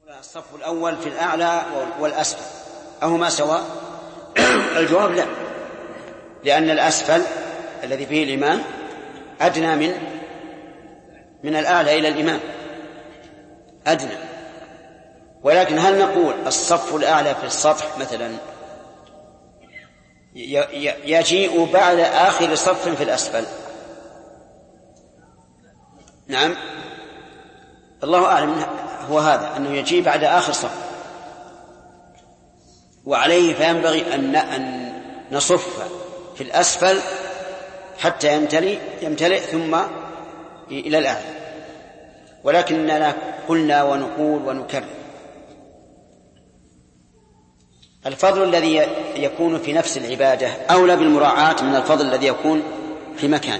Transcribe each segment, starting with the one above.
الصف الأول في الأعلى والأسفل أهما سواء؟ الجواب لا، لأن الأسفل الذي فيه الإمام أدنى من الأعلى إلى الإمام أدنى. ولكن هل نقول الصف الأعلى في السطح مثلا يجيء بعد آخر صف في الأسفل؟ نعم، الله أعلم هو هذا، أنه يجيء بعد آخر صف، وعليه فينبغي أن نصف في الأسفل حتى يمتلئ ثم إلى الأعلى. ولكننا قلنا ونقول ونكرر الفضل الذي يكون في نفس العبادة أولى بالمراعاة من الفضل الذي يكون في مكانه.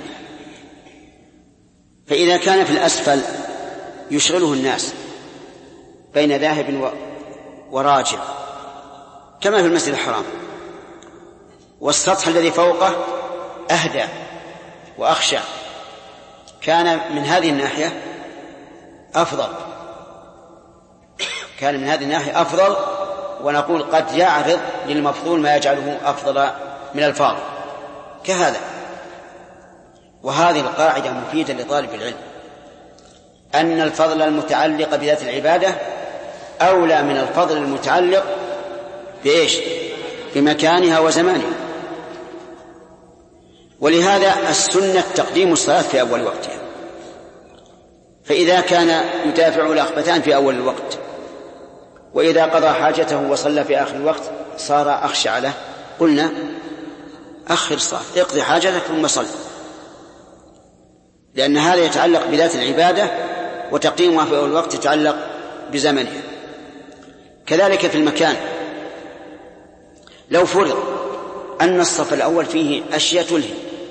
فإذا كان في الأسفل يشغله الناس بين ذاهب وراجع كما في المسجد الحرام، والسطح الذي فوقه أهدى وأخشع، كان من هذه الناحية أفضل، ونقول قد يعرض للمفضول ما يجعله أفضل من الفاضل كهذا. وهذه القاعدة مفيدة لطالب العلم، أن الفضل المتعلق بذات العبادة أولى من الفضل المتعلق بإيش؟ بمكانها وزمانها. ولهذا السنة تقديم الصلاة في أول وقتها، فإذا كان يدافع الأخبثان في أول الوقت، وإذا قضى حاجته وصلى في آخر الوقت صار أخشع له، قلنا أخر الصلاة، اقضي حاجتك ثم صل، لأن هذا يتعلق بذات العبادة، وتقديمها في أول الوقت يتعلق بزمنها. كذلك في المكان، لو فرض أن الصف الأول فيه أشياء تلهي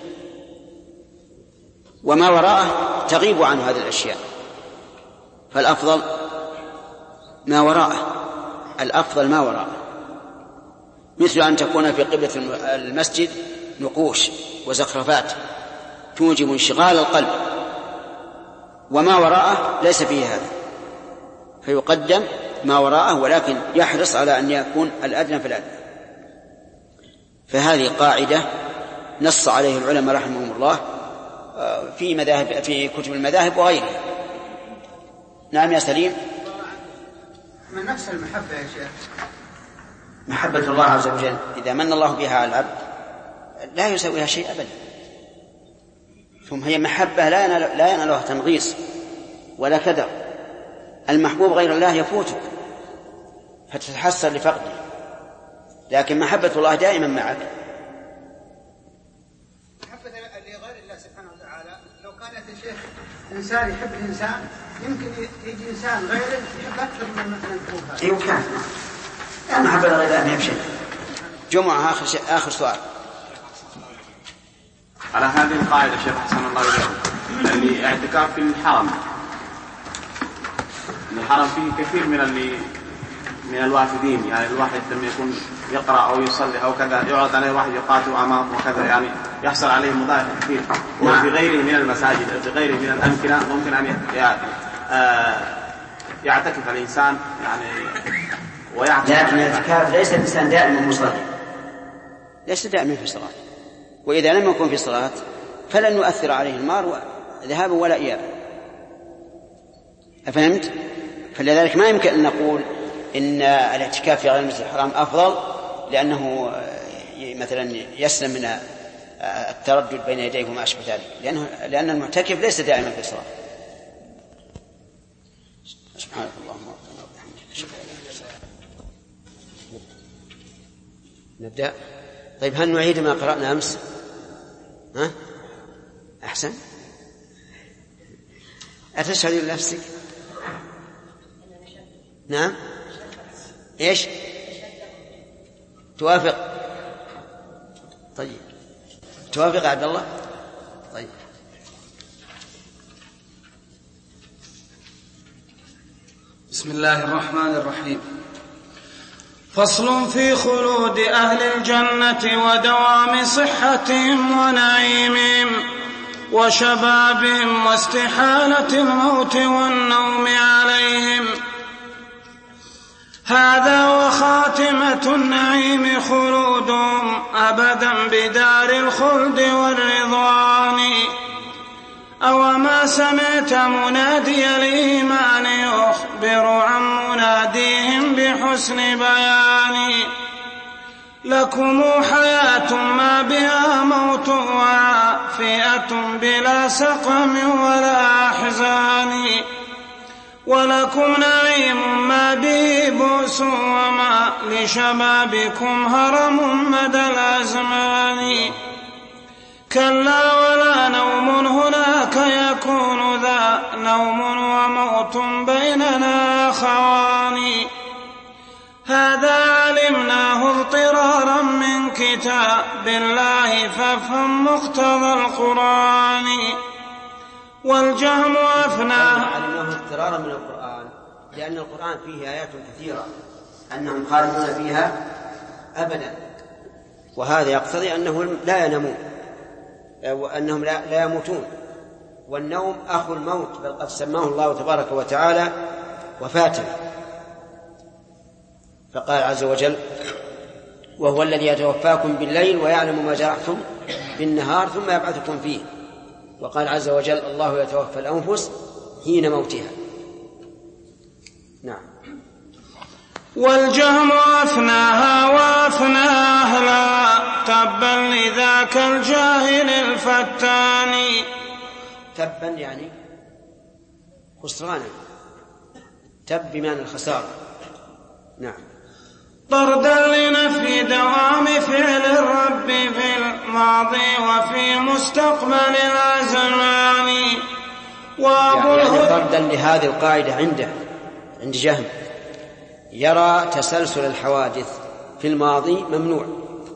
وما وراءه تغيب عن هذه الأشياء، فالأفضل ما وراءه، مثل أن تكون في قبلة المسجد نقوش وزخرفات توجب انشغال القلب، وما وراءه ليس فيه هذا، فيقدم ما وراءه، ولكن يحرص على أن يكون الأدنى في الأدنى. فهذه قاعدة نص عليه العلماء رحمهم الله في كتب المذاهب وغيرها. نعم يا سليم. من نفس المحبة يا شيخ، محبة الله عز وجل إذا من الله بها على العبد لا يسويها شيء أبدا، ثم هي محبة لا ينالها تنغيص ولا كدر. المحبوب غير الله يفوتك فتتحسر لفقده، لكن محبة الله دائما معك. محبة لغير الله سبحانه وتعالى، لو كانت الشيخ إنسان يحب الإنسان يمكن يجي إنسان غيره يحب أكثر من مثلا أيوة كان لا محبة لغير الله ما يمشي. جمعة آخر سؤال على هذه القاعدة شيخ حسن الله إليكم، اللي اعتكاف في الحرم فيه كثير من الوافدين، يعني الواحد لما يكون يقرأ أو يصلي أو كذا يعرض عليه واحد يقاتل أمامه وكذا، يعني يحصل عليه مضايق كثير. وفي غيره من المساجد، في غيره من الأمكنة ممكن أن يعتكف الإنسان يعني ويعتكف. لكن الاعتكاف ليس الإنسان دائما مصلي، ليس دائما في صلاة، وإذا لم يكن في صلاة فلن يؤثر عليه المار ذهابا ولا إيابا. أفهمت؟ فلذلك ما يمكن أن نقول إن الاعتكاف في غير المسجد الحرام أفضل، لأنه مثلا يسلم من التردد بين يديه وما أشبه ذلك، لأن المعتكف ليس دائما في الصلاة. سبحانك اللهم وبحمدك. نبدأ. طيب هل نعيد ما قرأنا أمس؟ أحسن. أتشهد لنفسك؟ نعم. إيش توافق؟ طيب توافق يا عبد الله؟ طيب. بسم الله الرحمن الرحيم. فصل في خلود أهل الجنة ودوام صحتهم ونعيمهم وشبابهم واستحالة الموت والنوم عليهم. هذا وخاتمة النعيم خلودهم أبدا بدار الخلد والرضوان. أوما سمعت منادي الإيمان يخبر عن مناديهم بحسن بيان. لكم حياة ما بها موت وعافية بلا سقم ولا أحزان. ولكم نعيم ما به بؤس وما لشبابكم هرم مدى الأزمان. كلا ولا نوم هناك يكون ذا نوم وموت بيننا أخوان. هذا علمناه اضطرارا من كتاب الله فافهم مقتضى القرآن. والجهم أفناه. علمناه اضطرارا من القرآن لأن القرآن فيه آيات كثيرة أنهم خالدون فيها أبدا، وهذا يقتضي أنهم لا ينامون وأنهم لا يموتون. والنوم أخو الموت، بل قد سماه الله تبارك وتعالى وفاة. فقال عز وجل: وهو الذي يتوفاكم بالليل ويعلم ما جرحتم بالنهار ثم يبعثكم فيه. وقال عز وجل: الله يتوفى الأنفس حين موتها. نعم. والجهم أفناها وأفنى أهلها تبا لذاك الجاهل الفتان. تبا يعني خسرانا، تب بمعنى الخسارة. نعم. طردا لنفي دوام فعل الرب في الماضي وفي مستقبل الأزمان. يعني طردا لهذه القاعدة عند جهم، يرى تسلسل الحوادث في الماضي ممنوع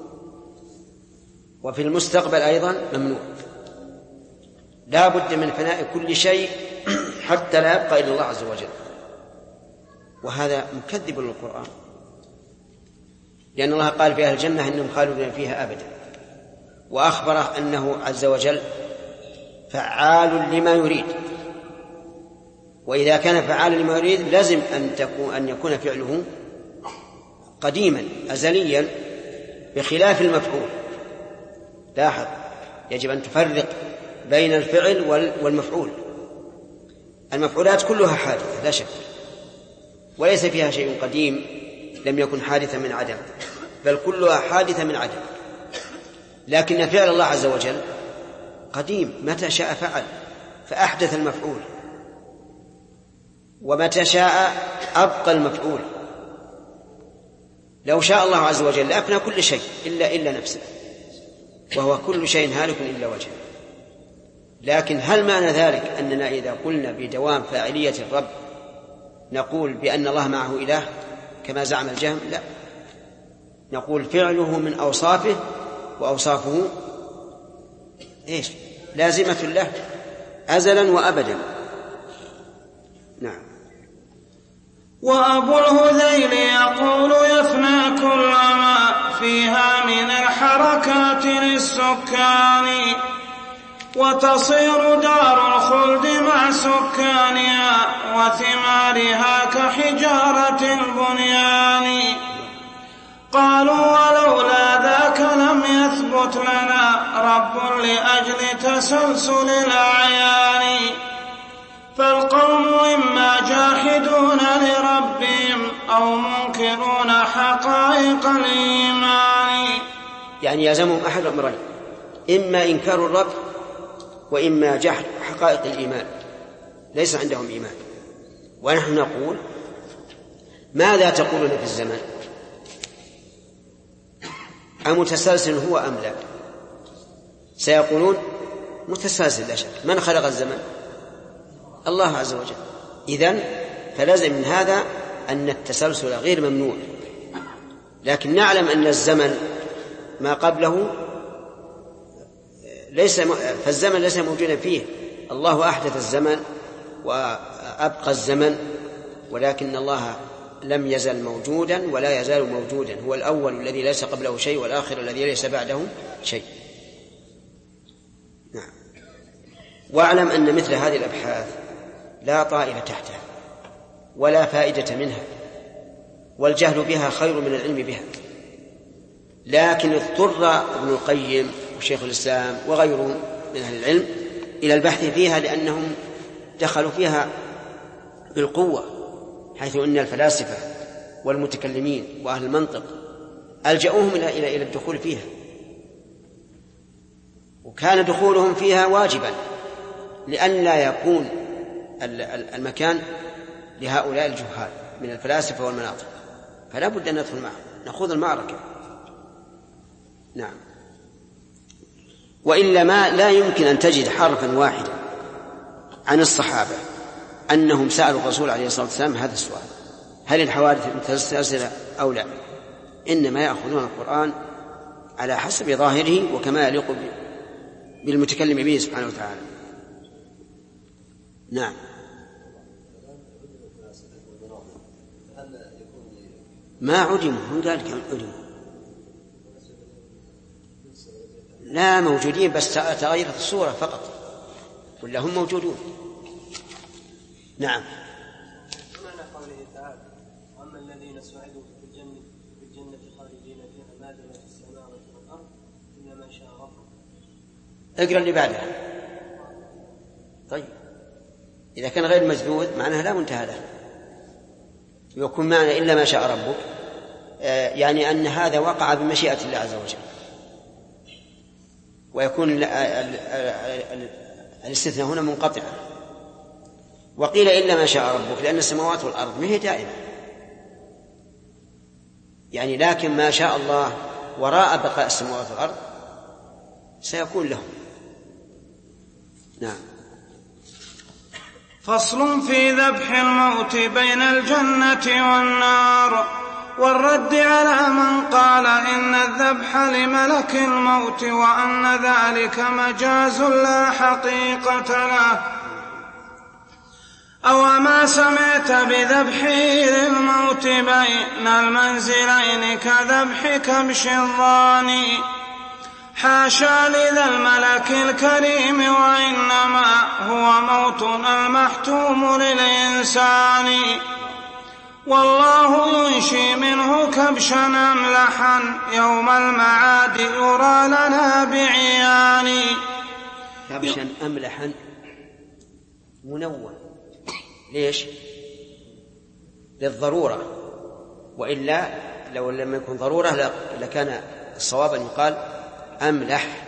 وفي المستقبل أيضا ممنوع. لا بد من فناء كل شيء حتى لا يبقى إلا الله عز وجل، وهذا مكذب للقرآن، لأن الله قال في أهل الجنة إنهم خالدون فيها أبدا، وأخبره أنه عز وجل فعال لما يريد. وإذا كان فعال لما يريد لازم أن يكون فعله قديما أزليا بخلاف المفعول. لاحظ، يجب أن تفرق بين الفعل والمفعول. المفعولات كلها حادثة لا شك، وليس فيها شيء قديم لم يكن حادثا من عدم، بل كلها حادثة من عدم. لكن فعل الله عز وجل قديم، متى شاء فعل فأحدث المفعول، ومتى شاء أبقى المفعول. لو شاء الله عز وجل لأفنى كل شيء إلا نفسه، وهو كل شيء هالك إلا وجهه. لكن هل معنى ذلك أننا إذا قلنا بدوام فاعلية الرب نقول بأن الله معه إله كما زعم الجهم؟ لا، نقول فعله من أوصافه، وأوصافه إيش؟ لازمة له أزلا وأبدا. نعم. وأبو الهذيل يقول يفنى كل ما فيها من الحركات للسكان، وتصير دار الخلد مع سكانها وثمارها كحجارة البنيان. قالوا ولولا ذاك لم يثبت لنا رب لأجل تسلسل الأعيان. فالقوم إما جاحدون لربهم أو منكرون حقائق الإيمان. يعني يلزمهم أحد أمرين: إما إنكار الرب، وإما جحد حقائق الإيمان، ليس عندهم إيمان. ونحن نقول: ماذا تقولون في الزمن؟ أمتسلسل هو أم لا؟ سيقولون متسلسل لا شك. من خلق الزمن؟ الله عز وجل. إذن فلازم من هذا أن التسلسل غير ممنوع. لكن نعلم أن الزمن ما قبله فالزمن ليس موجودا فيه. الله أحدث الزمن وأبقى الزمن، ولكن الله لم يزل موجودا ولا يزال موجودا. هو الأول الذي ليس قبله شيء، والآخر الذي ليس بعده شيء. نعم. واعلم أن مثل هذه الأبحاث لا طائل تحتها ولا فائدة منها، والجهل بها خير من العلم بها. لكن اضطر ابن القيم وشيخ الإسلام وغيرهم من أهل العلم إلى البحث فيها، لأنهم دخلوا فيها بالقوة، حيث أن الفلاسفة والمتكلمين وأهل المنطق ألجأوهم إلى الدخول فيها، وكان دخولهم فيها واجبا لئلا يكون المكان لهؤلاء الجهال من الفلاسفة والمناطق، فلا بد أن ندخل معهم نخوض المعركة. نعم. وإلا ما لا يمكن أن تجد حرفا واحدا عن الصحابة أنهم سألوا الرسول عليه الصلاة والسلام هذا السؤال: هل الحوادث متسلسلة أو لا؟ إنما يأخذون القرآن على حسب ظاهره وكما يليق بالمتكلم به سبحانه وتعالى. نعم. ما عدموا، هم ذلك عدموا، لا موجودين، بس تغيرت الصورة فقط، ولا هم موجودون. نعم. معنى قوله تعالى: أما الذين سعدوا في الجنة خالدين فيها ما دامت السماوات والأرض إلا ما شاء ربك. اقرأ اللي بعدها. طيب، إذا كان غير مسدود معناها لا منتهى له، يكون معنى إلا ما شاء ربك، يعني أن هذا وقع بمشيئة الله عز وجل، ويكون الاستثناء هنا منقطعا. وقيل إلا ما شاء ربك لأن السماوات والأرض ما هي دائمة، يعني لكن ما شاء الله وراء بقاء السماوات والأرض سيكون لهم. نعم. فصل في ذبح الموت بين الجنة والنار، والرد على من قال إن الذبح لملك الموت وأن ذلك مجاز لا حقيقة له. أو ما سمعت بذبحه للموت بين المنزلين كذبح كبش الضاني، حاشا لذا الملك الكريم، وإنما هو موت المحتوم للإنسان. والله ينشي منه كبشا أملحا يوم المعاد يرى لنا بعيان. كبشا أملحا منون، ليش؟ للضرورة، وإلا لو لم يكن ضرورة لكان الصواب أن يقال أملح.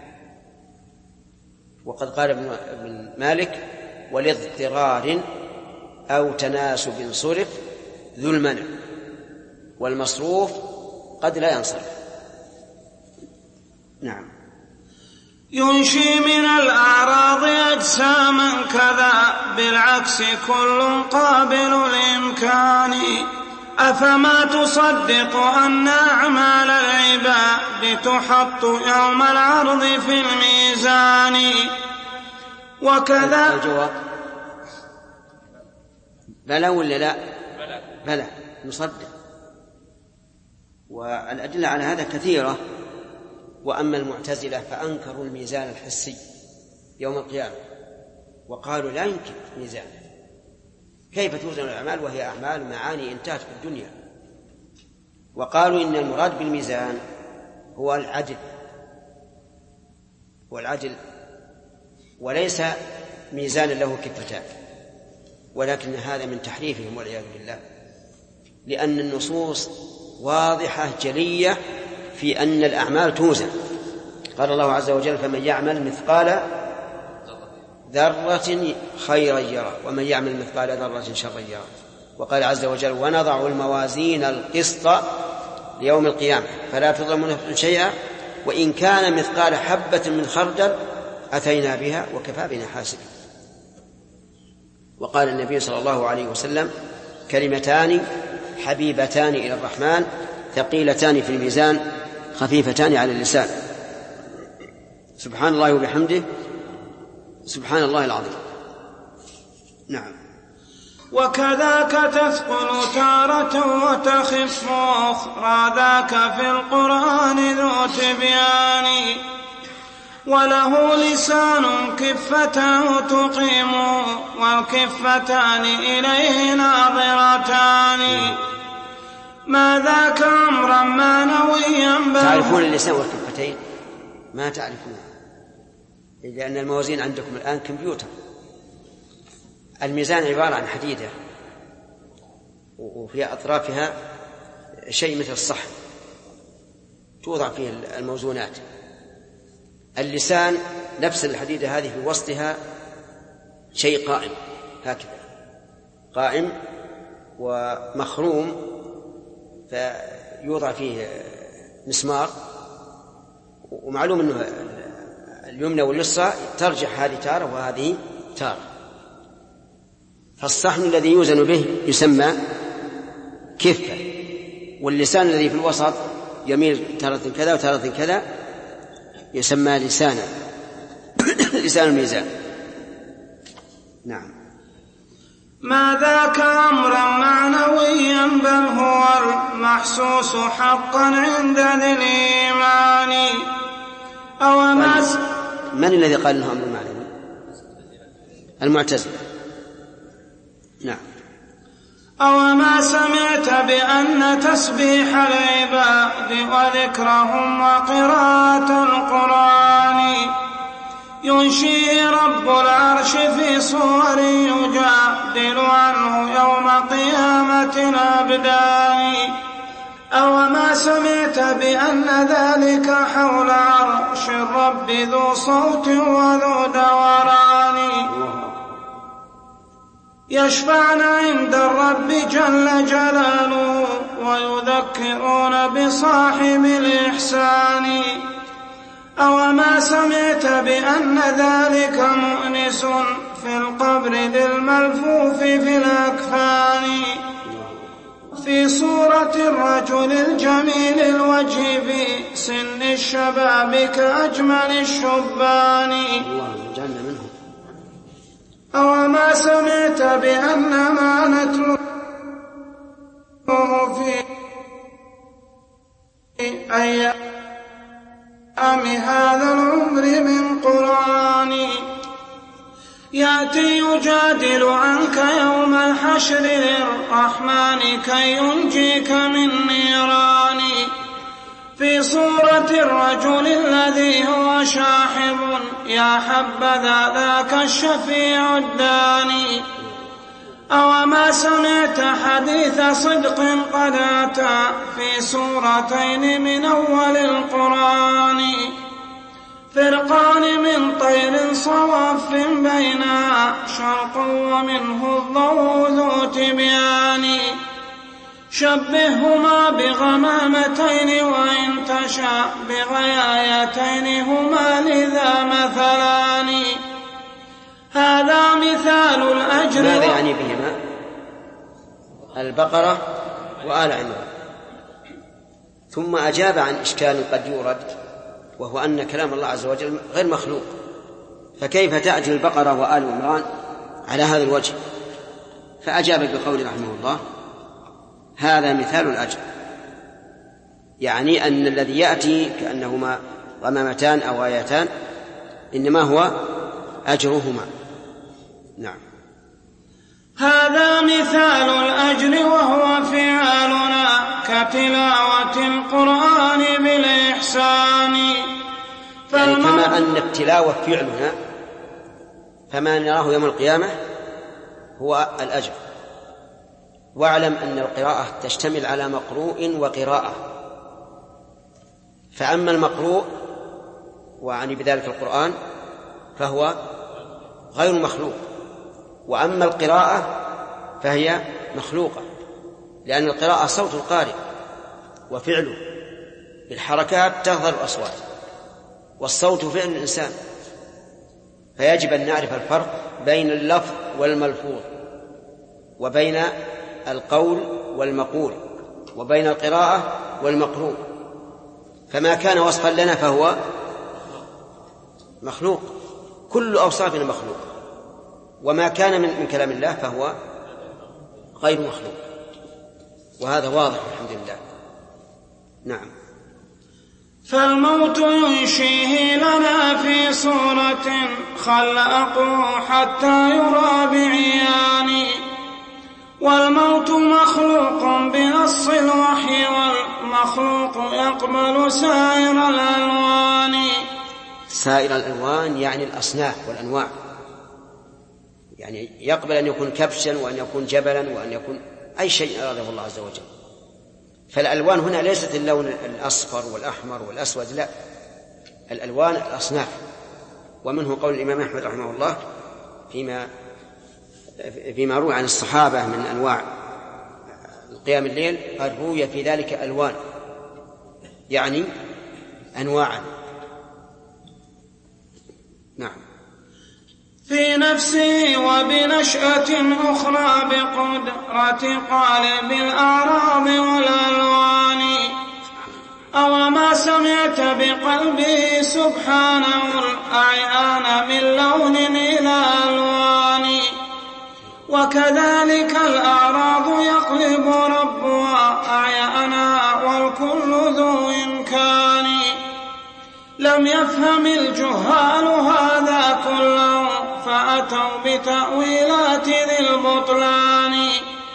وقد قال ابن مالك: ولاضطرار أو تناسب صرف ذو المنع، والمصروف قد لا ينصرف. نعم. ينشي من الأعراض أجساما كذا بالعكس كل قابل الإمكان. أفما تصدق أن أعمال العباد تحط يوم العرض في الميزان؟ وكذا الجواب بلى ولا لا؟ بلى، نصدق. والأدلة على هذا كثيرة. وأما المعتزلة فأنكروا الميزان الحسي يوم القيامة، وقالوا لا يمكن ميزان، كيف توزن الأعمال وهي أعمال معاني انتهت في الدنيا. وقالوا إن المراد بالميزان هو العدل، وليس ميزان له كفتان، ولكن هذا من تحريفهم والعياذ بالله، لأن النصوص واضحة جلية في أن الأعمال توزن. قال الله عز وجل: فمن يعمل مثقال ذرة خيرا يره ومن يعمل مثقال ذرة شرا يره. وقال عز وجل: ونضع الموازين القسط ليوم القيامة فلا تظلم نفس شيئا وإن كان مثقال حبة من خردل أتينا بها وكفى بنا حاسبين. وقال النبي صلى الله عليه وسلم: كلمتان حبيبتان إلى الرحمن ثقيلتان في الميزان خفيفتان على اللسان، سبحان الله وبحمده سبحان الله العظيم. نعم. وكذاك تثقل تارة وتخف أخرى، ذاك في القرآن ذو تبيان. وله لسان كفتاه تقيم والكفتان إليه ناظرتان. ما ذاك أمرا معنويا تعرفون اللسان والكفتين؟ ما تعرفون، لأن الموازين عندكم الآن كمبيوتر. الميزان عبارة عن حديدة وفي أطرافها شيء مثل الصحن توضع فيه الموزونات. اللسان نفس الحديدة هذه في وسطها شيء قائم هكذا، قائم ومخروم، فيوضع فيه مسمار، ومعلوم أنه اليمنى واليسرى ترجح هذه تارة وهذه تارة. فالصحن الذي يوزن به يسمى كفة، واللسان الذي في الوسط يميل تارة كذا وتارة كذا يسمى لسانا لسان الميزان. نعم. ما ذاك أمرا معنويا بل هو المحسوس حقا عند ذي الإيمان. من الذي قال انه امر معنوي؟ المعتزلة. نعم. أوما سمعت بأن تسبيح العباد وذكرهم وقراءة القرآن ينشيه رب العرش في صور يجادل عنه يوم قيامة الأبدان. أوما سمعت بأن ذلك حول عرش الرب ذو صوت وذو دوران يشفعن عند الرب جل جلاله ويذكرون بصاحب الإحسان. أوما سمعت بأن ذلك مؤنس في القبر للملفوف في الأكفان في صورة الرجل الجميل الوجه في سن الشباب كأجمل الشبان. أوما سمعت بأن ما نتلوه في أيام هذا العمر من قرآن يأتي يجادل عنك يوم الحشر للرحمن كي ينجيك من نيران في صورة الرجل الذي هو شاحب يا حبذا ذاك الشفيع الداني. أوما سمعت حديث صدق قد أتى في سورتين من أول القرآن فرقان من طير صواف بينها شرق ومنه الضوء ذو تبيان شبههما بغمامتين وإن تشاء بغيايتين هما لذا مثلان. هذا مثال الأجر. ماذا يعني بهما؟ البقرة وآل عمران. ثم أجاب عن إشكال قد يورد، وهو أن كلام الله عز وجل غير مخلوق، فكيف تأتي البقرة وآل عمران على هذا الوجه؟ فأجاب بقول رحمه الله هذا مثال الأجر، يعني أن الذي يأتي كأنهما غمامتان أو آيتان إنما هو أجرهما. نعم. هذا مثال الأجر وهو فعالنا كتلاوة القرآن بالإحسان. يعني كما أن التلاوة فعلنا فما نراه يوم القيامة هو الأجر. واعلم أن القراءة تشتمل على مقروء وقراءة، فأما المقروء وعني بذلك القرآن فهو غير مخلوق، وأما القراءة فهي مخلوقة، لأن القراءة صوت القارئ وفعله بالحركات تظهر الأصوات، والصوت فعل الإنسان، فيجب أن نعرف الفرق بين اللفظ والملفوظ، وبين القول والمقول، وبين القراءة والمقروء. فما كان وصفا لنا فهو مخلوق، كل أوصافنا مخلوق، وما كان من كلام الله فهو غير مخلوق، وهذا واضح الحمد لله. نعم. فالموت ينشيه لنا في صورة خلقه حتى يرى بعيان، والموت مخلوق بنص الوحي المخلوق يقبل سائر الألوان. سائر الألوان يعني الأصناف والأنواع، يعني يقبل أن يكون كبشا وأن يكون جبلا وأن يكون أي شيء أراده الله عز وجل. فالألوان هنا ليست اللون الأصفر والأحمر والأسود، لا، الألوان الأصناف. ومنه قول الإمام أحمد رحمه الله فيما روى عن الصحابة من أنواع القيام الليل، قال روي في ذلك ألوان، يعني أنواعا. نعم. في نفسه وبنشأة أخرى بقدرة قالب الأعراض والألوان. أو ما سمعت بقلبه سبحانه الأعيان من لون إلى ألوان. وكذلك الأعراض يقلب ربها أعيانا والكل ذو إمكان. لم يفهم الجهال هذا كله فأتوا بتأويلات ذي البطلان.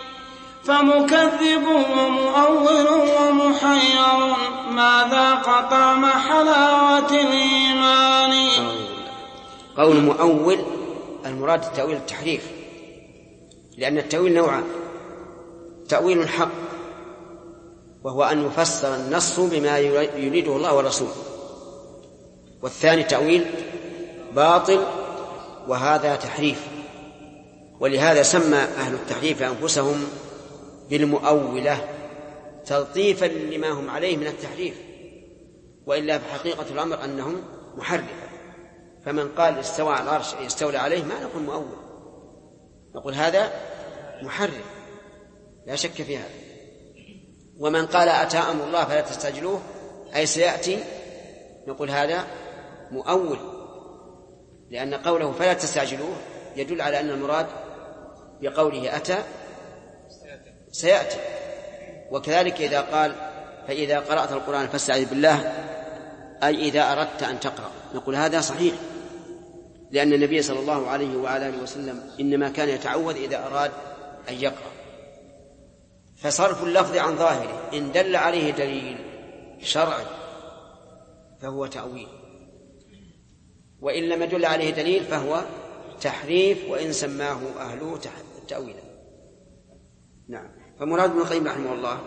فمكذب ومؤول ومحير ما ذاق طعم حلاوة الإيمان. قول مؤول المراد التأويل التحريف، لأن التأويل نوعان: تأويل حق وهو أن يفسر النص بما يريده الله ورسوله، والثاني تأويل باطل وهذا تحريف. ولهذا سمى أهل التحريف أنفسهم بالمؤولة تلطيفا لما هم عليه من التحريف، وإلا في حقيقة الأمر أنهم محرفة. فمن قال استوى على العرش استولى عليه ما نقول مؤول، نقول هذا محرف لا شك في هذا. ومن قال أتى أمر الله فلا تستعجلوه أي سيأتي، نقول هذا مؤول، لأن قوله فلا تستعجلوه يدل على أن المراد بقوله أتى سيأتي. وكذلك إذا قال فإذا قرأت القرآن فاستعذ بالله أي إذا أردت أن تقرأ، نقول هذا صحيح، لأن النبي صلى الله عليه وعلى آله وسلم إنما كان يتعوذ إذا أراد أن يقرأ. فصرف اللفظ عن ظاهره إن دل عليه دليل شرعي فهو تأويل، وإن لم يدل عليه دليل فهو تحريف، وإن سماه أهله تأويلا. نعم. فمراد ابن القيم رحمه الله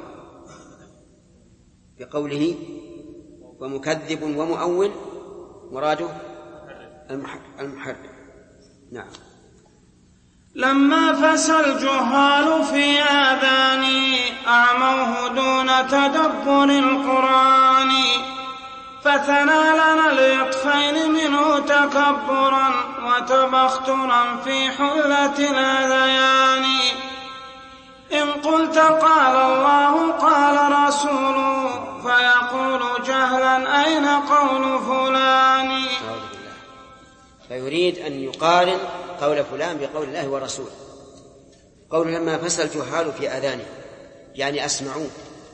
بقوله ومكذب ومؤول مراده المحرف. نعم. لما فسى الجهال في آذاني أعموه دون تدبر القرآن، فثنى لنا اليطفين منه تكبرا وتبخترا في حلة الأذيان. إن قلت قال الله قال رسوله فيقول جهلا أين قول فلان. فيريد أن يقارن قول فلان بقول الله ورسوله. قول لما فسى الجهال في آذانه يعني أسمعوه،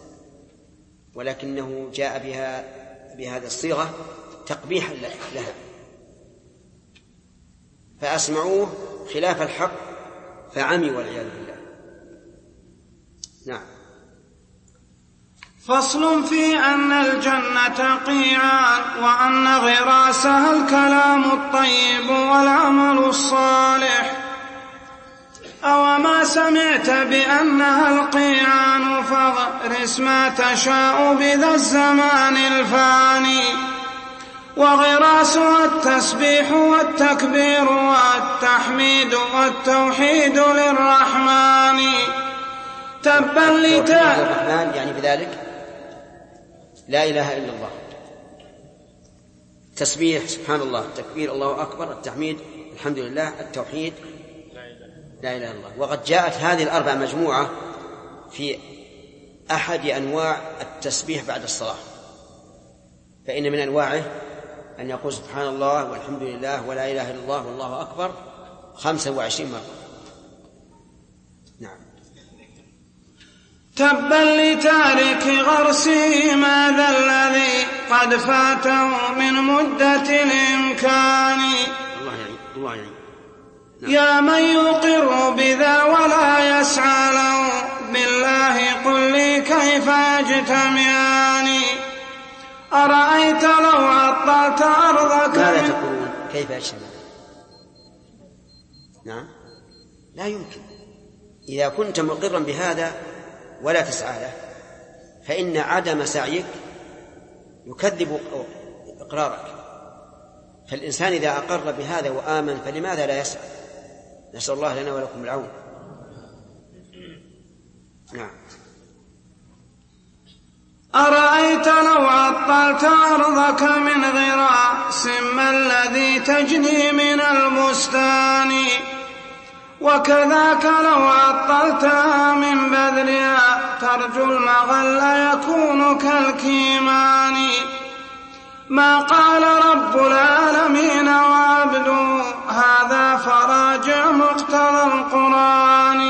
ولكنه جاء بهذا الصيغة تقبيحا لها، فأسمعوه خلاف الحق فعمي والعياذ بالله. نعم. فصل في أن الجنة قيعان وأن غراسها الكلام الطيب والعمل الصالح. أو ما سمعت بأنها القيعان فاغرس ما تشاء بذا الزمان الفاني. وغراسها التسبيح والتكبير والتحميد والتوحيد للرحمن. تبا للرحمن يعني بذلك لا إله إلا الله، تسبيح سبحان الله، التكبير الله أكبر، التحميد الحمد لله، التوحيد لا إله إلا الله. وقد جاءت هذه الأربع مجموعة في أحد أنواع التسبيح بعد الصلاة، فإن من أنواعه أن يقول سبحان الله والحمد لله ولا إله إلا الله والله أكبر 25 مرة. نعم. تبا لتارك غرسه ماذا الذي قد فاته من مدة الإمكان. الله يعني. نعم. يا من يقر بذا ولا يسعى له بالله قل لي كيف كيف يجتمعان أرأيت لو عطلت أرضك. ماذا تقولون كيف يجتمعان؟ نعم لا يمكن. إذا كنت مقرا بهذا ولا تسعى له فإن عدم سعيك يكذب إقرارك. فالإنسان إذا أقر بهذا وآمن فلماذا لا يسعى؟ نسأل الله لنا ولكم العون. نعم. أرأيت لو عطلت أرضك من غراس ما الذي تجني من البستان وكذاك لو عطلتها من بذلها ترجو المغل يكون كالكيمان. ما قال رب العالمين وعبده هذا فراجع مقتضى القرآن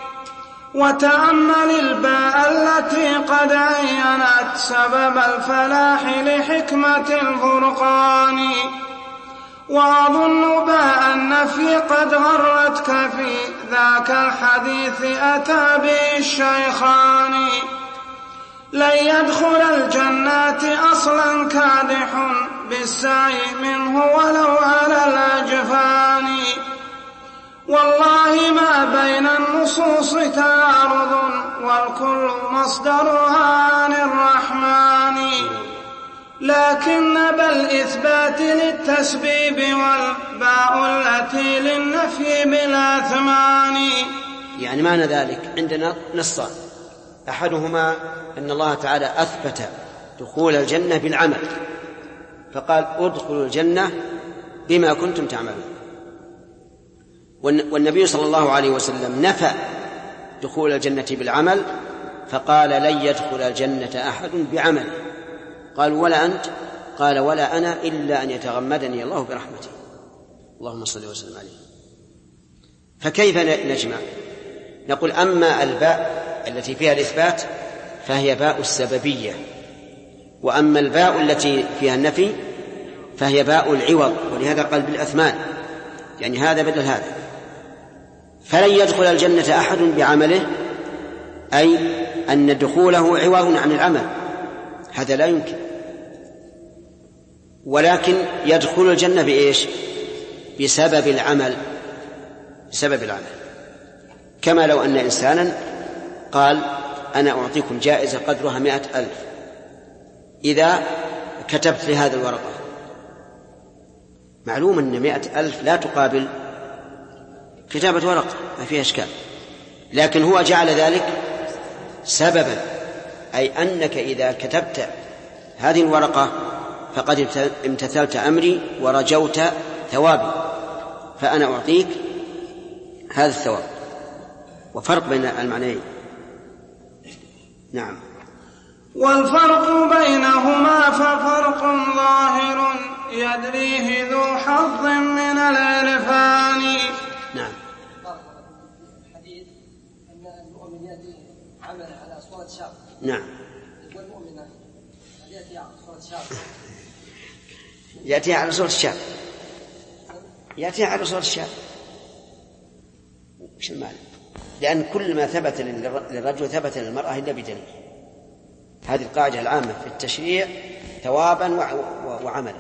وتأمل الباء التي قد عينت سبب الفلاح لحكمة الفرقان وأظن باء النفي قد غرتك في ذاك الحديث أتى به الشيخان. لن يدخل الجنات أصلا كادح بالسعي منه ولو على الأجفان والله ما بين النصوص تعارض والكل مصدرها عن الرحمن لكن بالإثبات للتسبيب والباء التي للنفي بالأثمان. يعني معنى ذلك عندنا نصان، أحدهما أن الله تعالى أثبت دخول الجنة بالعمل فقال ادخلوا الجنة بما كنتم تعملون، والنبي صلى الله عليه وسلم نفى دخول الجنة بالعمل فقال لن يدخل الجنة أحد بعمل. قال ولا أنت؟ قال ولا أنا إلا أن يتغمدني الله برحمته. اللهم صل وسلم عليه. فكيف نجمع؟ نقول أما الباء التي فيها الإثبات فهي باء السببية، وأما الباء التي فيها النفي فهي باء العوض، ولهذا قال بالأثمان، يعني هذا بدل هذا. فلن يدخل الجنة أحد بعمله أي أن دخوله عوض عن العمل، هذا لا يمكن. ولكن يدخل الجنة بإيش؟ بسبب العمل، بسبب العمل. كما لو أن إنسانا قال أنا أعطيكم جائزة قدرها 100,000 إذا كتبت لي هذه الورقة. معلوم أن 100,000 لا تقابل كتابة ورقة، ما فيها إشكال، لكن هو جعل ذلك سببا، أي أنك إذا كتبت هذه الورقة فقد امتثلت أمري ورجوت ثوابي، فأنا أعطيك هذا الثواب. وفرق بين المعنيين. نعم. والفرق بينهما ففرق ظاهر يدريه ذو حظ من العرفان. نعم. الحديث أن المؤمن يأتي عمل على صورة شاب. نعم. والمؤمن يأتي على صورة شاب. يأتي على صورة الشاب. يأتي على صورة الشاب. وش المعنى؟ لأن كل ما ثبت للرجل ثبت للمرأة إلا بدليل. هذه القاعدة العامة في التشريع ثوابا وعملا.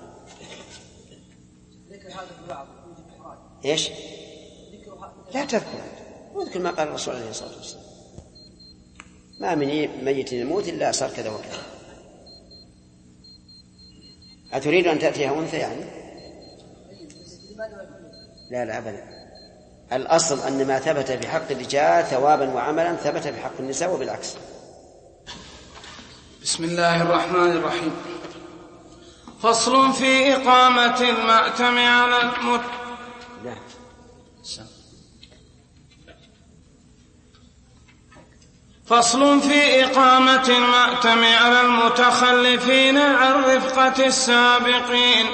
إيش؟ لا تذكر، واذكر ما قال الرسول عليه الصلاة والسلام: ما من ميت يموت إلا صار كذا وكذا. أتريد أن تأتيها أنثى يعني؟ لا أبدا. الأصل أن ما ثبت في حق الرجال ثوابا وعملا ثبت في حق النساء وبالعكس. بسم الله الرحمن الرحيم. فصل في إقامة المأتم على فصل في إقامة المأتم على المتخلفين عن رفقة السابقين.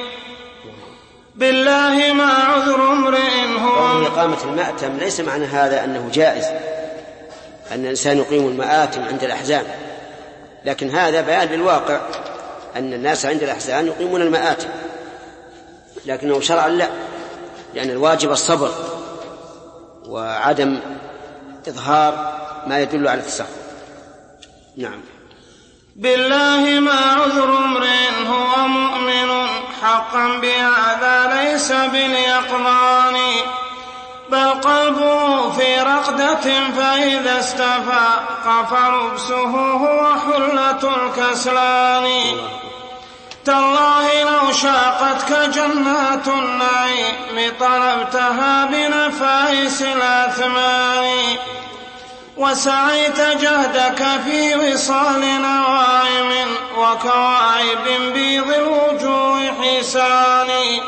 بالله ما عذر امرئ هو. إقامة المأتم ليس معنى هذا أنه جائز أن الإنسان يقيم المآتم عند الأحزان، لكن هذا بيان للواقع أن الناس عند الأحزان يقيمون المآتم، لكنه شرعا لا، لأن الواجب الصبر وعدم إظهار ما يدل على التسخط. نعم. بالله ما عذر امرئ هو مؤمن حقا بهذا ليس باليقظان بل قلبه في رقدة فإذا استفاق فربسه هو حلة الكسلان تالله لو شاقتك جنات النعيم طلبتها بنفائس الأثمان وسعيت جهدك في وصال نواعم وكواعب بيض الوجوه حسان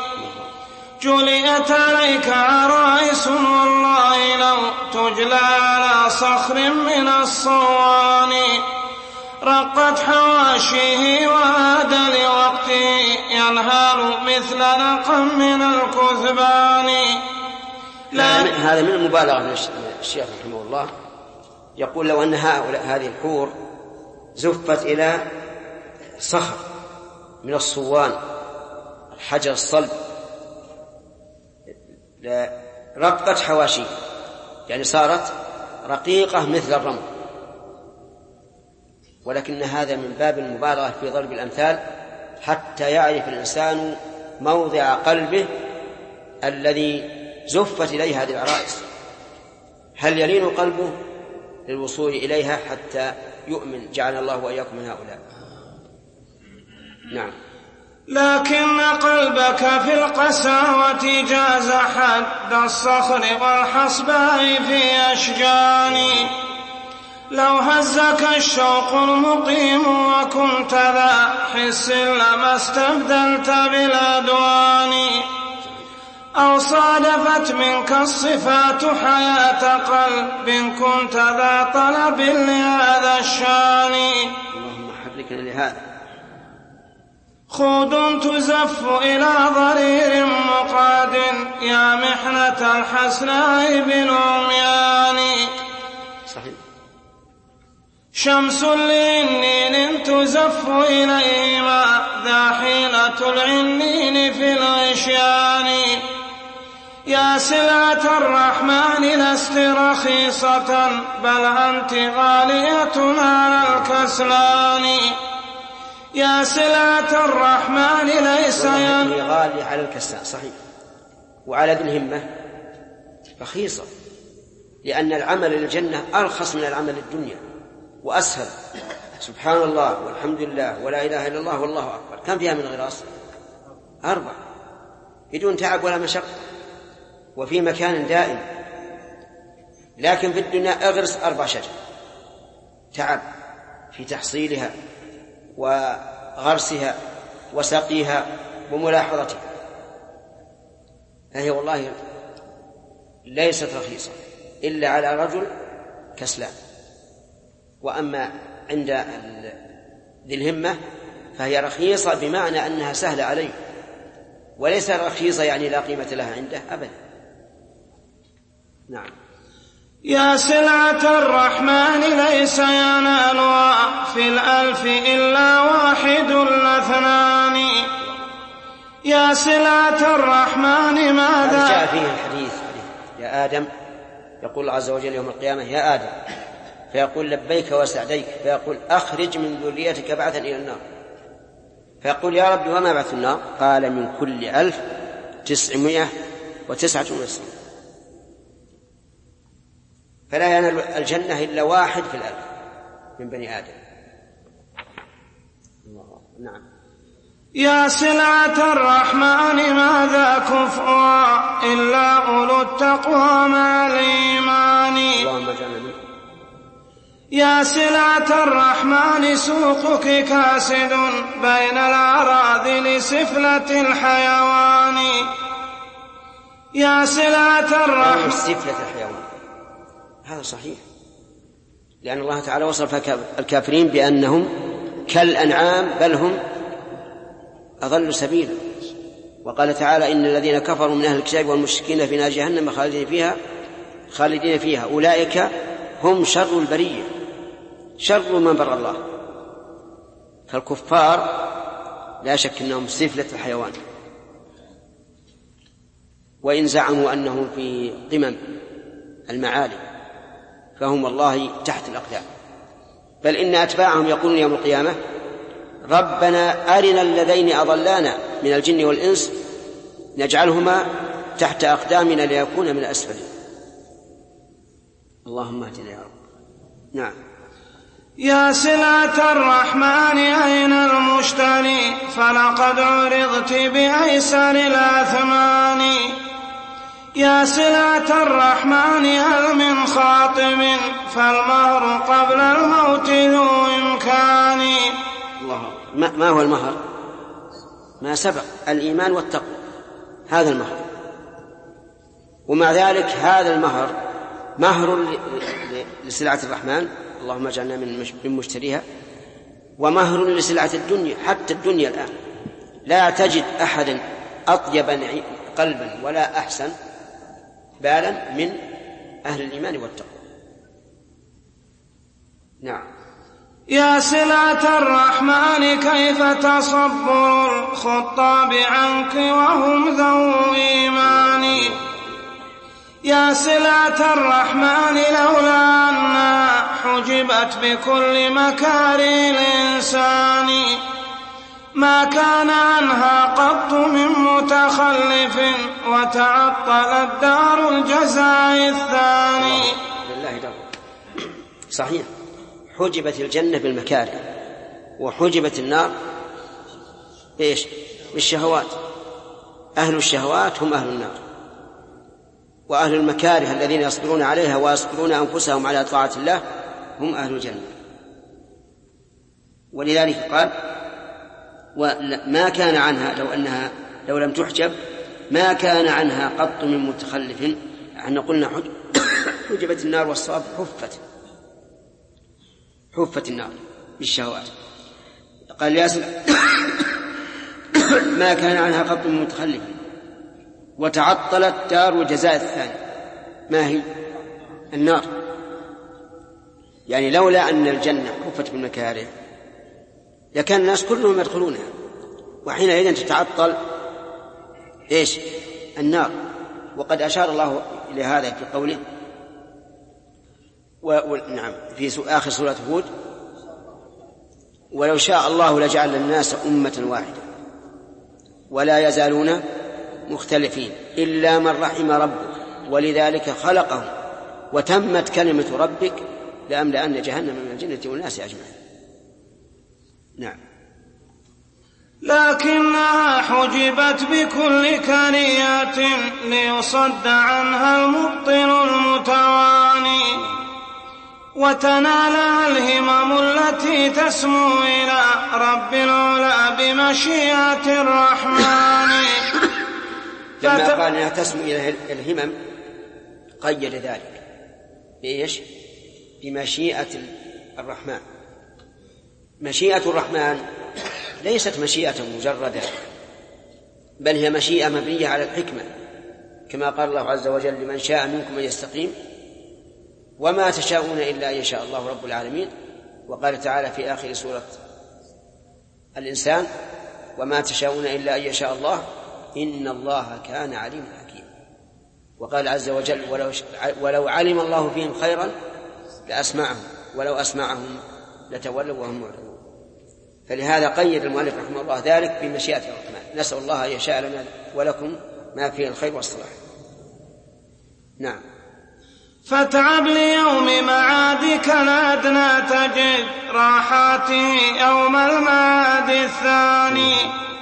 جلئت عليك عرائس والله لو تجلى على صخر من الصوان رقت حواشيه وعاد لوقته ينهال مثل نقم من الكثبان. هذا من المبالغة من الشيخ رحمه الله. يقول لو أن هذه الحور زفت إلى صخر من الصوان الحجر الصلب رقت حواشيه، يعني صارت رقيقة مثل الرمل، ولكن هذا من باب المبالغة في ضرب الأمثال حتى يعرف الإنسان موضع قلبه الذي زفت إليه هذه العرائس، هل يلين قلبه للوصول إليها حتى يؤمن جعل الله وإياكم من هؤلاء. نعم. لكن قلبك في القساوة جاز حد الصخر والحصباء في أشجان لو هزك الشوق المقيم وكنت ذا حس لما استبدلت بالأدوان أو صادفت منك الصفات حياة قلب كنت ذا طلب لهذا الشان. اللهم حبلكنا لهذا. خود تزف إلى ضرير مقاد يا محنة الحسناء بالعميان صحيح. شمس لعنين تزف إليهما ذا حيلة العنين في الغشيان يا سلعة الرحمن لست رخيصة بل أنت غالية على الكسلان يا سلعة الرحمن ليس غالية على الكسلان. صحيح. وعلى ذي الهمة رخيصة، لأن العمل للجنة أرخص من العمل للدنيا وأسهل. سبحان الله والحمد لله ولا إله إلا الله والله أكبر، كم فيها من غراس؟ 4 بدون تعب ولا مشقة وفي مكان دائم. لكن في الدنيا أغرس 4 شجر، تعب في تحصيلها وغرسها وسقيها وملاحظتها، فهي والله ليست رخيصة إلا على رجل كسلان. وأما عند ذي الهمة فهي رخيصة بمعنى أنها سهلة عليه، وليس رخيصة يعني لا قيمة لها عنده أبدا. نعم. يا سلعة الرحمن ليس ينالها في الألف إلا واحد لاثنان يا سلعة الرحمن ماذا جاء فيه الحديث يا آدم، يقول الله عز وجل يوم القيامة يا آدم، فيقول لبيك وسعديك، فيقول أخرج من ذريتك بعثا إلى النار، فيقول يا رب وما بعث النار؟ قال من كل 1999. فلا ينال الجنة إلا 1 في 1000 من بني آدم. نعم. يا سلعة الرحمن ماذا كفؤا إلا أولو التقوى مع الإيمان يا سلعة الرحمن سوقك كاسد بين الأراذل سفلة الحيوان يا سلعة الرحمن سفلة الحيوان. هذا صحيح، لأن الله تعالى وصف الكافرين بأنهم كالأنعام بل هم أضل سبيلا. وقال تعالى إن الذين كفروا من أهل الكتاب والمشركين في نار جهنم خالدين فيها أولئك هم شر البرية، شر من بر الله. فالكفار لا شك أنهم سفلة الحيوان، وإن زعموا أنهم في قمم المعالي فهم والله تحت الأقدام. بل إن أتباعهم يقولون يوم القيامة ربنا أرنا اللذين أضلانا من الجن والإنس نجعلهما تحت أقدامنا ليكون من أسفل. اللهم اهدنا يا رب. نعم. يا سلعة الرحمن أين المشتري فلقد عرضت بأيسر الأثمان. يا سلعة الرحمن هل من خاطب فالمهر قبل الموت ذو إمكان. الله. ما هو المهر؟ ما سبق الإيمان والتقوى، هذا المهر. ومع ذلك هذا المهر مهر لسلعة الرحمن، اللهم اجعلنا من مشتريها، ومهر لسلعة الدنيا. حتى الدنيا الآن لا تجد أحدا أطيب قلبا ولا أحسن بالا من أهل الإيمان والتقوى. نعم. يا سلعة الرحمن كيف تصبر الخطاب عنك وهم ذو إيمان. يا سلعة الرحمن لولا أنها حجبت بكل مكاره الإنسان ما كان عنها قط من متخلف وتعطلت دار الجزاء الثاني. لله دار. صحيح، حجبت الجنة بالمكاره وحجبت النار إيش؟ بالشهوات. أهل الشهوات هم أهل النار، وأهل المكاره الذين يصبرون عليها ويصبرون أنفسهم على طاعة الله هم أهل الجنة. ولذلك قال وما كان عنها لو لم تحجب ما كان عنها قط من متخلف. احنا قلنا حجبت النار، والصواب حفت النار بالشهوات. قال ياسر ما كان عنها قط من متخلف وتعطلت دار الجزاء الثاني. ما هي؟ النار. يعني لولا أن الجنة حفت بالمكاره لكان الناس كلهم يدخلونها، وحينئذ تتعطل إيش؟ النار. وقد أشار الله إلى هذا في قوله نعم في آخر سورة هود ولو شاء الله لجعل الناس أمة واحدة ولا يزالون مختلفين إلا من رحم ربك ولذلك خلقهم وتمت كلمة ربك لأملأن جهنم من الجنة والناس أجمعين. نعم. لكنها حجبت بكل كرية ليصد عنها المبطل المتواني وتنالها الهمم التي تسمو إلى رب العلا بمشيئة الرحمن. لما قال أنها تسمو إلى الهمم قيد ذلك بإيش؟ بمشيئة الرحمن. مشيئة الرحمن ليست مشيئة مجردة، بل هي مشيئة مبنية على الحكمة، كما قال الله عز وجل لمن شاء منكم أن يستقيم وما تشاءون إلا أن يشاء الله رب العالمين. وقال تعالى في آخر سورة الإنسان وما تشاءون إلا أن يشاء الله إن الله كان عليما حكيما. وقال عز وجل ولو علم الله فيهم خيرا لأسمعهم ولو أسمعهم لتولوا وهم معرضون. فلهذا قيد المؤلف رحمه الله ذلك بمشيئة الرحمن. نسأل الله أن يشاء لنا ولكم ما فيه الخير والصلاح. نعم. فاتعب ليوم معادك الأدنى تجد راحاته يوم المعاد الثاني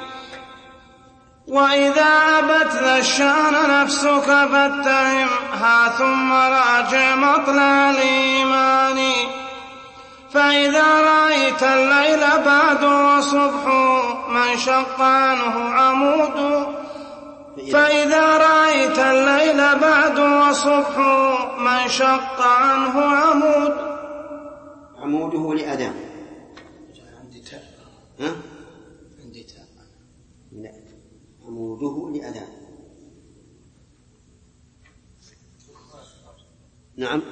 وإذا أبت ذا الشان نفسك فاتهمها ثم راجع مطلع الإيمان. فإذا رأيت الليل بعد وصبح من شق عنه عمود فإذا رأيت الليل بعد وصبح من شق عنه عموده لأذان. عندي تاء. لا، عموده لأذان. نعم،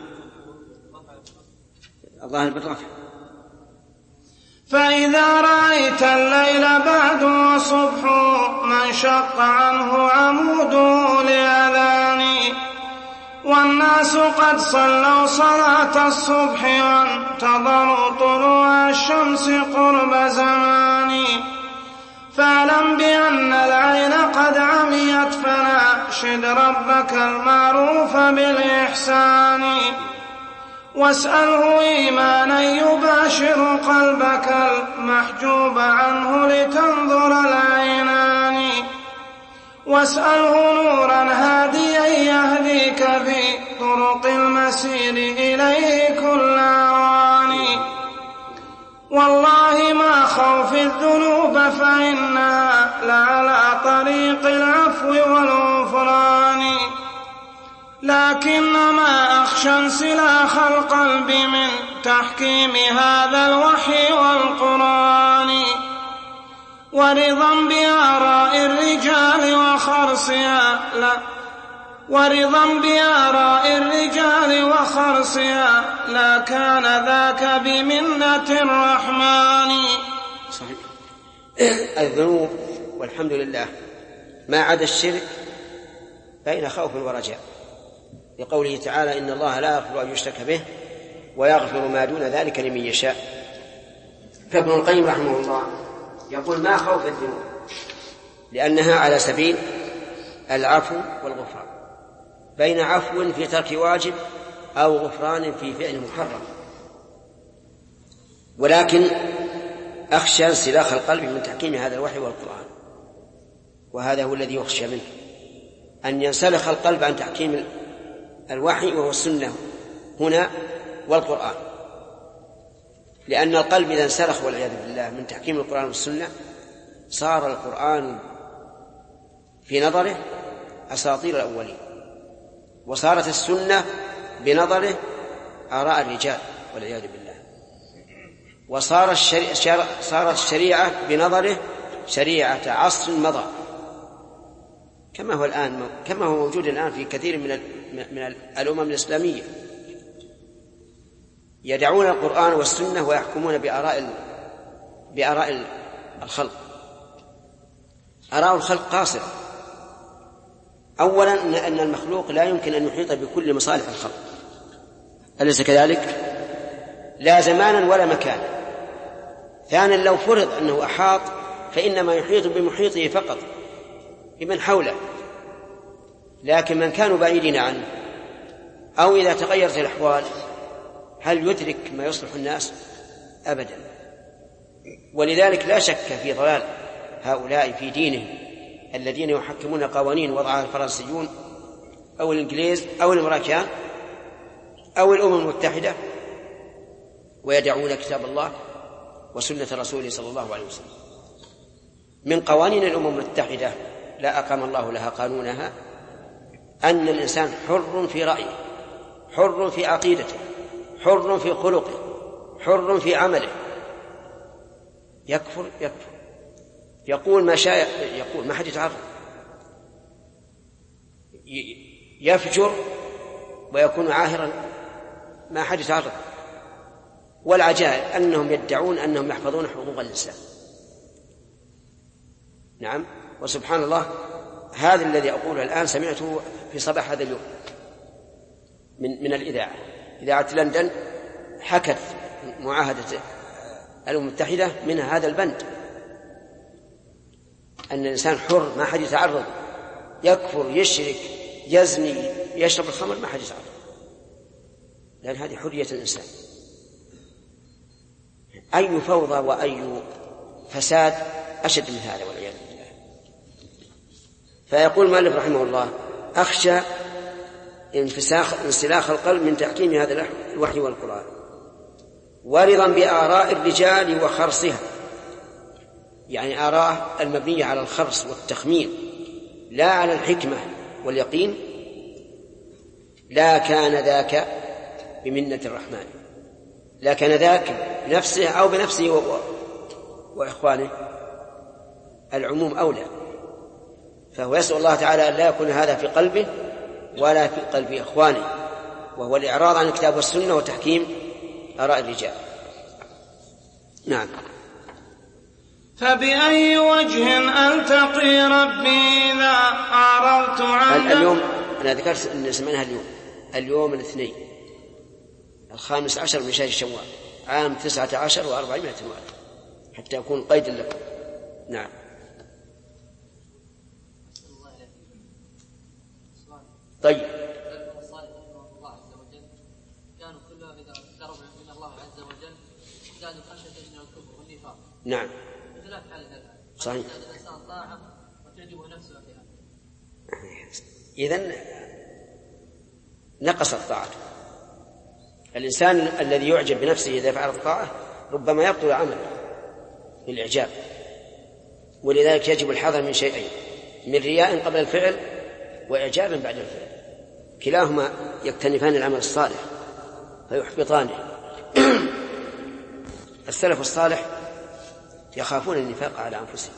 الظاهر بالرفع. فإذا رأيت الليل بعد وصبح من شق عنه عموده لأذان والناس قد صلوا صلاة الصبح وانتظروا طلوع الشمس قرب زمان، فاعلم بأن العين قد عميت فناشد ربك المعروف بالإحسان، واسأله إيمانا يباشر قلبك المحجوب عنه لتنظر العينان، واسأله نورا هاديا يهديك في طرق المسير إليه كل أوان، والله ما خوف الذنوب فإنها لعلى طريق العفو والغفران، لكنما أخشى انسلاخ القلب من تحكيم هذا الوحي والقرآن، ورضا بآراء الرجال وخرصها لا كان ذاك بمنة الرحمن. صحيح. الذنوب والحمد لله ما عدا الشرك بين خوف ورجاء، لقوله تعالى إن الله لا يغفر أن يشرك به ويغفر ما دون ذلك لمن يشاء. فابن القيم رحمه الله يقول ما خوف الذنوب لأنها على سبيل العفو والغفران، بين عفو في ترك واجب أو غفران في فعل محرم، ولكن أخشى انسلاخ القلب من تحكيم هذا الوحي والقرآن، وهذا هو الذي يخشى منه، أن ينسلخ القلب عن تحكيم الوحي وهو السنة هنا والقرآن، لأن القلب إذا انسلخ والعياذ بالله من تحكيم القرآن والسنة صار القرآن في نظره أساطير الأولين، وصارت السنة بنظره آراء الرجال والعياذ بالله، وصارت الشريعة بنظره شريعة عصر مضى، كما هو موجود الآن في كثير من الأمم الإسلامية، يدعون القرآن والسنة ويحكمون بآراء الخلق. آراء الخلق قاصرة. أولا أن المخلوق لا يمكن أن يحيط بكل مصالح الخلق، أليس كذلك؟ لا زمانا ولا مكانا. ثانيا لو فرض أنه أحاط فإنما يحيط بمحيطه فقط بمن حوله، لكن من كانوا بعيدين عنه أو إذا تغيرت الأحوال هل يدرك ما يصلح الناس؟ أبدا. ولذلك لا شك في ضلال هؤلاء في دينهم الذين يحكمون قوانين وضعها الفرنسيون أو الإنجليز أو الأمريكان أو الأمم المتحدة، ويدعون كتاب الله وسنة رسوله صلى الله عليه وسلم. من قوانين الأمم المتحدة لا أقام الله لها قانونها أن الإنسان حر في رأيه، حر في عقيدته، حر في خلقه، حر في عمله. يكفر يقول ما شاء، يقول ما حد يتعرض، يفجر ويكون عاهرا ما حد يتعرض. والعجائب أنهم يدعون أنهم يحفظون حقوق الإنسان. نعم، وسبحان الله هذا الذي أقوله الآن سمعته في صباح هذا اليوم من الإذاعة، إذاعة لندن حكت معاهدة الأمم المتحدة من هذا البند، أن الإنسان حر ما حد يتعرض، يكفر، يشرك، يزني، يشرب الخمر، ما حد يتعرض، لأن هذه حرية الإنسان. أي فوضى وأي فساد أشد من هذا والعياذ بالله. فيقول المؤلف رحمه الله أخشى انسلاخ القلب من تحكيم هذا الوحي والقرآن، ورضا بآراء الرجال وخرصها، يعني آراء المبنية على الخرص والتخمين لا على الحكمة واليقين، لا كان ذاك بمنة الرحمن، لا كان ذاك بنفسه أو بنفسه وإخوانه، العموم أولى. فهو يسأل الله تعالى أن لا يكون هذا في قلبه ولا في قلب إخوانه، وهو الإعراض عن الكتاب والسنة وتحكيم آراء الرجال. نعم. فبأي وجه ألتقي ربي إذا أعرضت عنه؟ اليوم أنا ذكرت أن سمعناها اليوم، اليوم الاثنين 15 من شهر شوال عام 19 و400 والف، حتى يكون قيدا لكم. نعم. طيب. الله عز وجل كانوا كلهم إذا اقتربوا من الله عز وجل زادوا خشية من الكفر والنفاق. نعم. بخلاف حالنا الآن. صحيح. الإنسان طاعة وتعجبه نفسه فيها. إذن نقصت طاعته. الإنسان الذي يعجب بنفسه إذا فعل الطاعة ربما يبطل عمله بالإعجاب، ولذلك يجب الحذر من شيئين: من رياء قبل الفعل وإعجاب بعد الفعل، كلاهما يكتنفان العمل الصالح فيحبطانه. السلف الصالح يخافون النفاق على أنفسهم،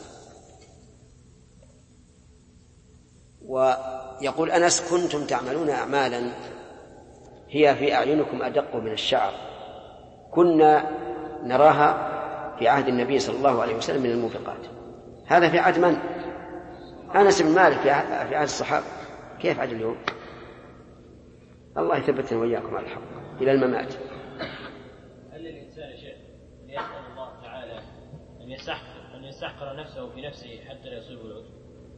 ويقول أنس: كنتم تعملون أعمالا هي في أعينكم أدق من الشعر، كنا نراها في عهد النبي صلى الله عليه وسلم من الموبقات. هذا في عهد من؟ أنس بن مالك في عهد الصحابة، كيف عهد اليوم؟ الله يثبتنا وإياكم على الحق إلى الممات. هل الإنسان يا شيخ يسأل الله تعالى أن يستحقر نفسه في نفسه حتى لا يصيبه العجب؟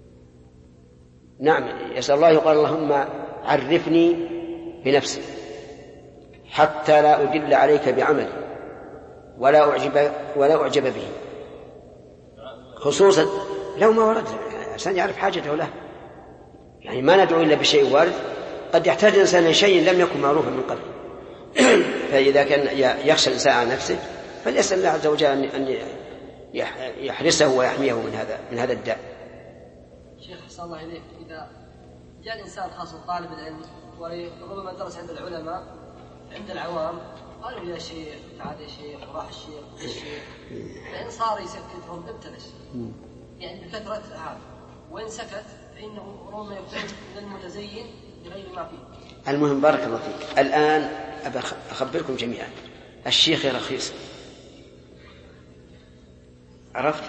نعم، يسأل الله، يقول: اللهم عرفني بنفسي حتى لا أدل عليك بعملي ولا أعجب به، خصوصا لو ما ورد الإنسان يعرف حاجته له. يعني ما ندعو إلا بشيء وارد، قد يحتاج الإنسان لشيء لم يكن معروفا من قبل. فإذا كان يخشى الإنسان على نفسه فليسأل الله عز وجل أن يحرسه ويحميه من هذا الداء. شيخ أحسن الله إليك، إذا جاء الإنسان خاصة طالب العلم وربما درس عند العلماء عند العوام قالوا: يا شيخ تعال يا شيخ، وراح الشيخ فإن صار يسكتهم ابتلش، يعني بكثرة هذا، وإن سكت فإنه ربما يكون من المتزين بغير ما فيه. المهم بارك الله فيك، الآن أخبركم جميعا: الشيخ رخيص، عرفت؟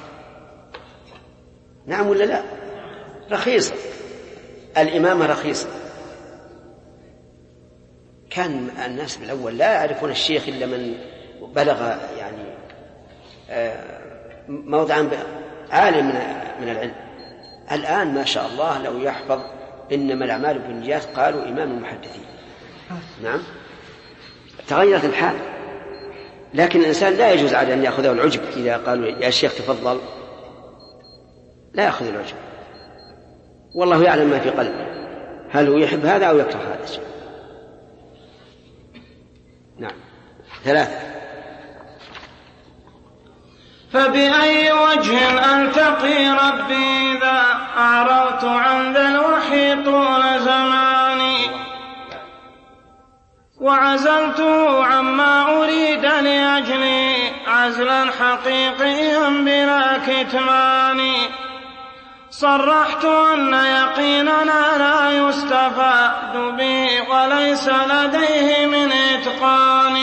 نعم ولا لا؟ رخيصة. الإمامة رخيصة. كان الناس بالأول لا يعرفون الشيخ إلا من بلغ يعني موضعا عالي من العلم. الآن ما شاء الله لو يحفظ إنما الأعمال بالنيات قالوا إمام المحدثين. نعم، تغيرت الحال. لكن الإنسان لا يجوز عليه أن يأخذه العجب إذا قالوا: يا شيخ تفضل، لا يأخذ العجب، والله يعلم ما في قلبه، هل هو يحب هذا أو يكره هذا الشيء. نعم. 3. فبأي وجه ألتقي ربي إذا أعرضت عن ذا الوحي طول زماني، وعزلته عما أريد لأجلي عزلا حقيقيا بلا كتمان. صرحت أن يقيننا لا يستفاد به وليس لديه من إتقان،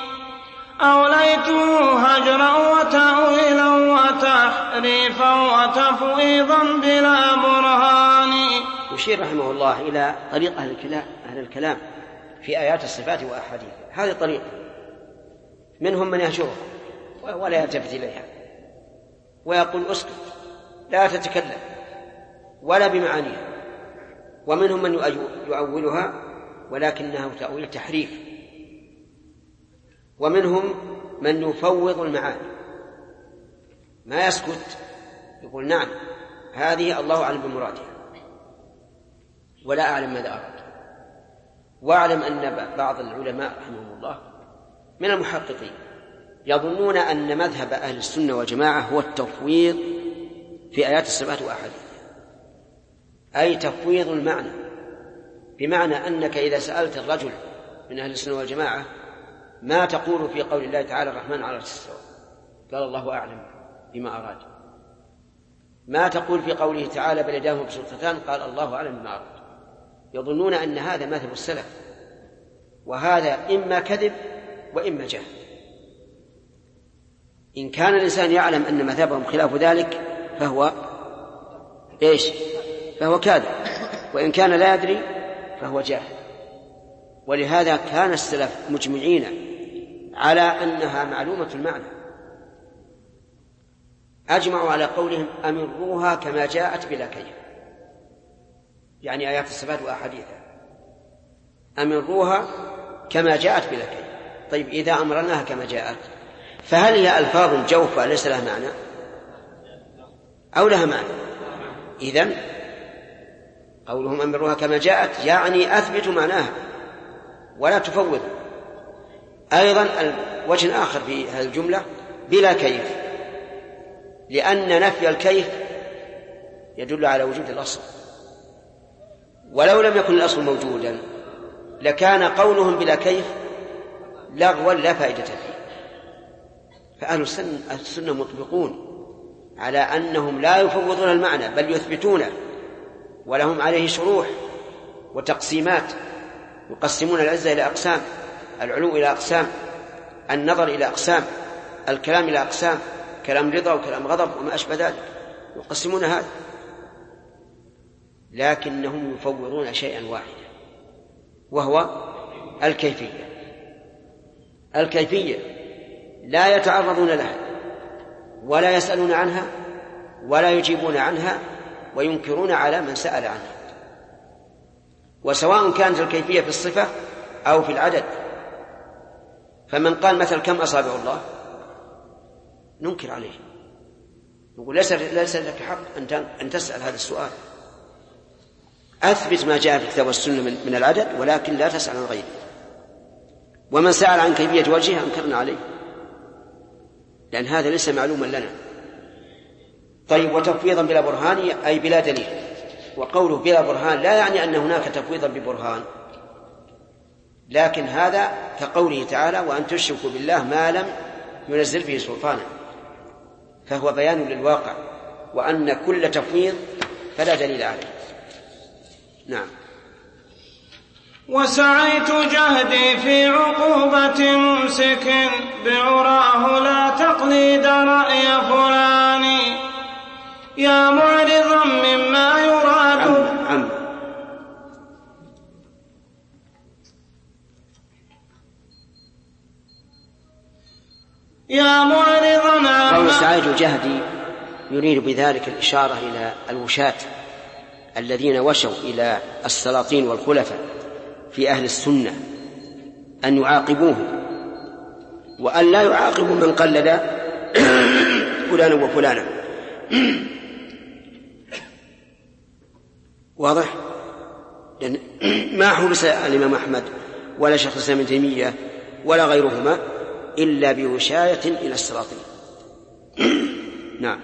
أوليته هجرا وتأويلا وتحريفا وتفويضا بلا برهان. يشير رحمه الله إلى طريق أهل الكلام في آيات الصفات وأحاديث. هذه طريقة، منهم من يهجرها ولا يلتفت إليها ويقول: اسكت لا تتكلم ولا بمعانيها، ومنهم من يؤولها ولكنه تأويل تحريف، ومنهم من يفوض المعاني، ما يسكت، يقول: نعم هذه الله أعلم بمرادها ولا أعلم ماذا أراد. واعلم أن بعض العلماء رحمهم الله من المحققين يظنون أن مذهب أهل السنة والجماعة هو التفويض في آيات الصفات وأحاديث، أي تفويض المعنى، بمعنى أنك إذا سألت الرجل من أهل السنة والجماعة ما تقول في قول الله تعالى: الرحمن على العرش استوى، قال: الله أعلم بما أراد. ما تقول في قوله تعالى: بل يداه مبسوطتان، قال: الله أعلم بما أراد. يظنون أن هذا مذهب السلف، وهذا إما كذب وإما جهل. إن كان الإنسان يعلم أن مذهبهم خلاف ذلك فهو إيش؟ فهو كاذب، وإن كان لا يدري فهو جاهل. ولهذا كان السلف مجمعين على أنها معلومة المعنى، أجمعوا على قولهم أمروها كما جاءت بلا كيف، يعني آيات الصفات وأحاديثها أمروها كما جاءت بلا كيف. طيب إذا أمرناها كما جاءت فهل هي ألفاظ جوفة ليس لها معنى أو لها معنى؟ إذن قولهم أمروها كما جاءت يعني أثبتوا معناها ولا تفوضوا. أيضا وجه آخر في هذه الجملة بلا كيف، لأن نفي الكيف يدل على وجود الأصل، ولو لم يكن الأصل موجودا لكان قولهم بلا كيف لغوا لا فائدة فيه. فأهل السنة مطبقون على أنهم لا يفوضون المعنى بل يثبتونه، ولهم عليه شروح وتقسيمات، يقسمون العزة إلى أقسام، العلو إلى أقسام، النظر إلى أقسام، الكلام إلى أقسام، كلام رضا وكلام غضب وما أشبه ذلك، يقسمون هذا، لكنهم يفوضون شيئا واحدا وهو الكيفية. الكيفية لا يتعرضون لها ولا يسألون عنها ولا يجيبون عنها وينكرون على من سأل عنها، وسواء كانت الكيفية في الصفة أو في العدد. فمن قال مثل كم أصابع الله ننكر عليه، نقول ليس لك حق أن تسأل هذا السؤال، أثبت ما جاء في الكتاب والسنة من العدد ولكن لا تسأل عن غيره. ومن سأل عن كيفية وجهه أنكرنا عليه، لأن هذا ليس معلوما لنا. طيب، وتفويضا بلا برهان أي بلا دليل، وقوله بلا برهان لا يعني أن هناك تفويضا ببرهان، لكن هذا كقوله تعالى وأن تشركوا بالله ما لم ينزل به سلطانا، فهو بيان للواقع، وأن كل تفويض فلا دليل عليه. نعم. وسعيت جهدي في عقوبة ممسك بعراه لا تقليد رأي فلان يا معرضا مما يراد يا معرضا قول سعيت جهدي يريد بذلك الإشارة إلى الوشاة الذين وشوا إلى السلاطين والخلفاء في أهل السنة أن يعاقبوه، وأن لا يعاقبوا من قلد فلانا وفلانا. واضح؟ لأن ما حبس الإمام أحمد ولا شيخ الإسلام ابن تيمية ولا غيرهما إلا بوشاية إلى السلاطين. نعم.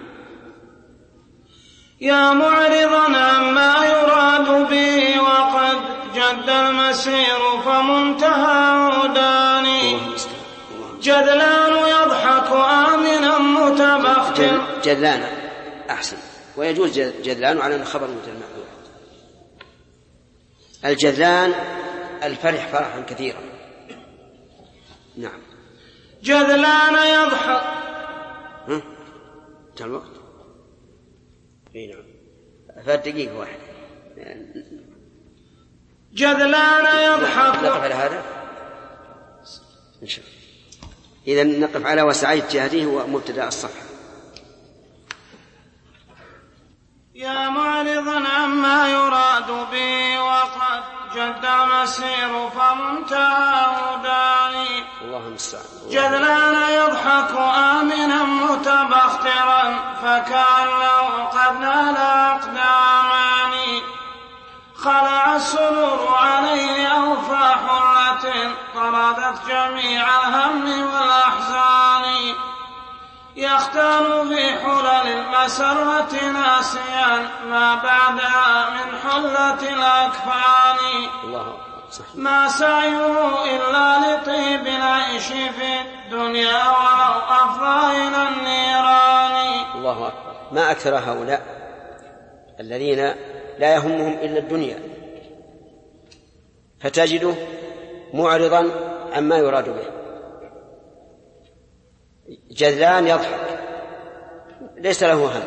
يا معرضا عما يراد به وقد جد المسير فمنتهى داني جدلان يضحك آمنا متبختر. جدلان أحسن، ويجوز جدلان على الخبر المحذوف. الجدلان الفرح فرحا كثيرا. نعم. جدلان يضحك تعال الوقت. نعم. فدقيقة واحدة. جدلان يضحك. نقف على هذا إن شاء الله. إذن نقف على وسعيت جهده ومبتدأ الصفحة. يا معرضا عما يراد به وقد جد المسير فمنتهى داني اللهم المستعان. جدلان يضحك آمنا متبخترا فكأنه قد نال أقدامان خلع السرور عليه أوفى حرة طردت جميع الهم والأحزان يختال في حلل المسرة ناسيا ما بعدها من حلة الأكفان ما سعيه إلا لطيب العيش في الدنيا ولو أفضى إلى النيران. الله أكبر. ما أكثر هؤلاء الذين لا يهمهم إلا الدنيا، فتجده معرضا عما يراد به. جدلان يضحك ليس له هم،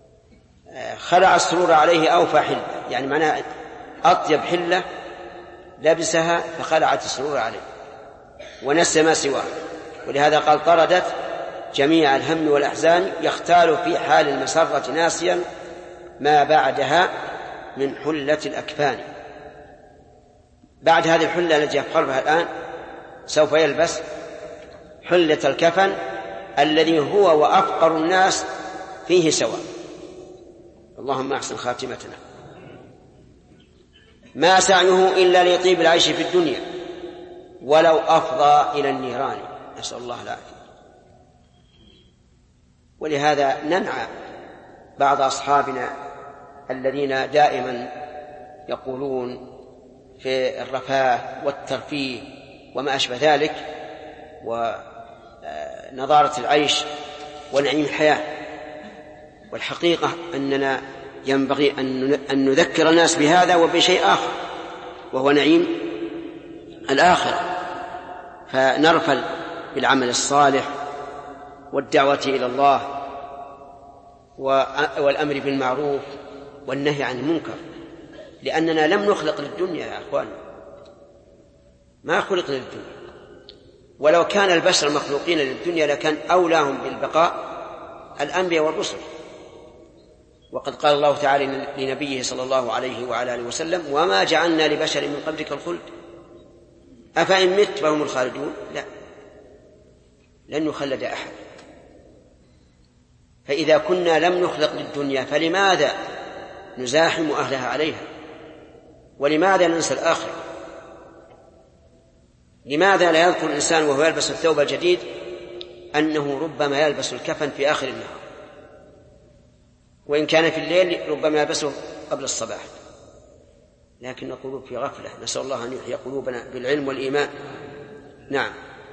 خلع السرور عليه أوفى حلة، يعني معناه أطيب حلة لبسها فخلعت السرور عليه ونسى ما سواه. ولهذا قال طردت جميع الهم والأحزان يختال في حال المسرة ناسيا ما بعدها من حلة الأكفان. بعد هذه الحلة التي يفخر بها الآن سوف يلبس حلة الكفن الذي هو وأفقر الناس فيه سواء. اللهم أحسن خاتمتنا. ما سعيه إلا ليطيب العيش في الدنيا ولو أفضى إلى النيران، نسأل الله العافية. ولهذا ننعى بعض أصحابنا الذين دائما يقولون في الرفاه والترفيه وما أشبه ذلك ونضارة العيش ونعيم الحياة. والحقيقة أننا ينبغي أن نذكر الناس بهذا وبشيء آخر وهو نعيم الآخرة، فنرفل بالعمل الصالح والدعوة إلى الله والأمر بالمعروف والنهي عن المنكر، لأننا لم نخلق للدنيا يا أخوان، ما خلق للدنيا. ولو كان البشر مخلوقين للدنيا لكان أولاهم بالبقاء الأنبياء والرسل. وقد قال الله تعالى لنبيه صلى الله عليه وعلى آله وسلم: وما جعلنا لبشر من قبلك الخلد أفإن مت فهم الخالدون. لا، لن يخلد أحد. فإذا كنا لم نخلق للدنيا فلماذا نزاحم أهلها عليها؟ ولماذا ننسى الآخرة؟ لماذا لا يذكر الإنسان وهو يلبس الثوب الجديد أنه ربما يلبس الكفن في آخر النهار، وإن كان في الليل ربما يلبسه قبل الصباح، لكن القلوب في غفلة. نسأل الله أن يحيي قلوبنا بالعلم والإيمان. نعم.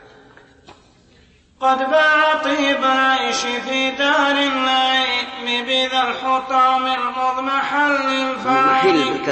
قد باع طيب العيش في دار النعيم بذا الحطام المضمحل الفاني.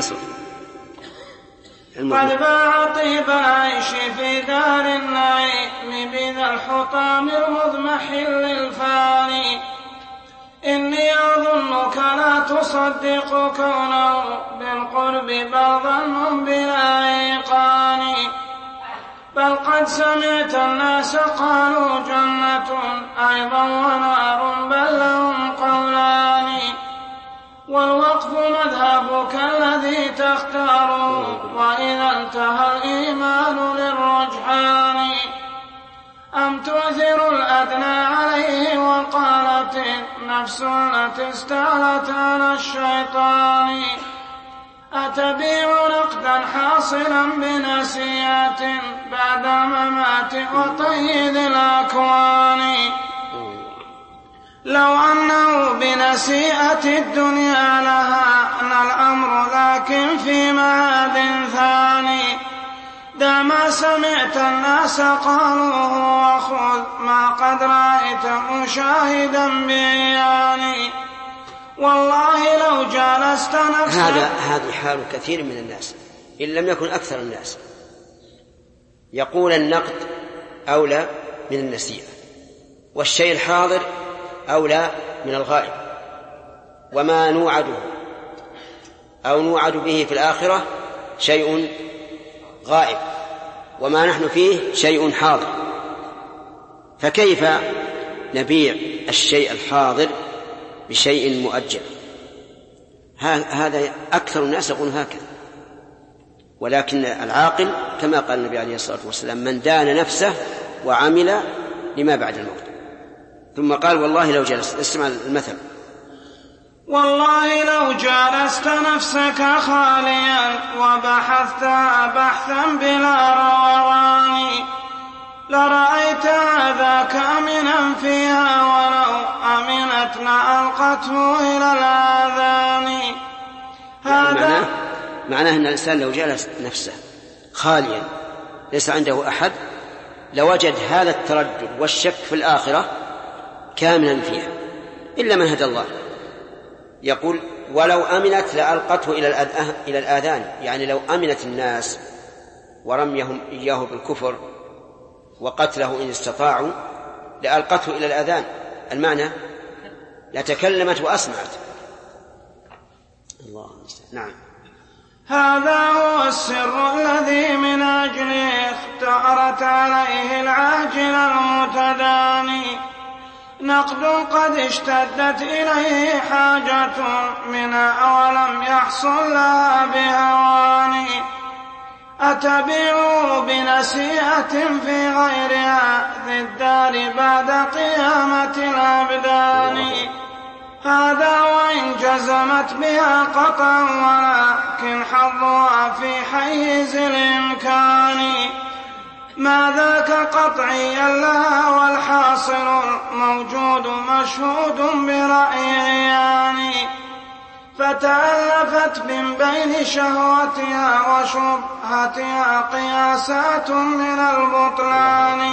قد باع طيب العيش في دار النعيم بذا الحطام المضمحل الفاني. إني أظنك لا تصدق كونه بالقرب بل ظن بلا إيقان، بل قد سمعت الناس قالوا جنة أيضا ونار بل لهم قولان. والوقف مذهبك الذي تختاره وإذا انتهى الإيمان للرجحان. أم تؤثر الأدنى عليه وقالت النفس التي استعلت على الشيطان. أتبيع نقدا حاصلا بنسيئة بعد الممات وطيد الأكوان. لو أنه بنسيئة الدنيا لهان الأمر لكن في معاد ثاني. دع ما سمعت الناس قالوه وخذ ما قد رأيت مشاهدا بعياني. والله لو جالست نفسك. هذه حال كثير من الناس إن لم يكن أكثر الناس، يقول النقد أولى من النسيئة، والشيء الحاضر أولى من الغائب، وما نوعده أو نوعد به في الآخرة شيء غائب، وما نحن فيه شيء حاضر. فكيف نبيع الشيء الحاضر بشيء مؤجل؟ هذا أكثر الناس يقولون هكذا. ولكن العاقل كما قال النبي عليه الصلاة والسلام: من دان نفسه وعمل لما بعد الموت. ثم قال: والله لو جلست، اسمع المثل: والله لو جالست نفسك خاليا وبحثت بحثا بلا روان لرأيت ذاك أمنا فيها ولو أمنتنا ألقته إلى الآذان. هذا معناه أن الإنسان لو جلس نفسه خاليا ليس عنده أحد لوجد هذا التردد والشك في الآخرة كاملا فيها، إلا من هدى الله. يقول: ولو أمنت لألقته إلى الآذان، يعني لو أمنت الناس ورميهم إياه بالكفر وقتله إن استطاعوا لألقته إلى الآذان، المعنى لتكلمت وأسمعت. الله. نعم. هذا هو السر الذي من أجله اختارت عليه العاجل المتداني. نقد قد اشتدت إليه حاجة منها ولم يحصل لها بهوان. أتبيع بنسيئة في غيرها ذي الدار بعد قيامة الأبدان. هذا وإن جزمت بها قطعا ولكن حظها في حيز الإمكان. ما ذاك قطعيا لها والحاصل الموجود مشهود برأيان. فتألفت من بين شهوتها وشبهتها قياسات من البطلان.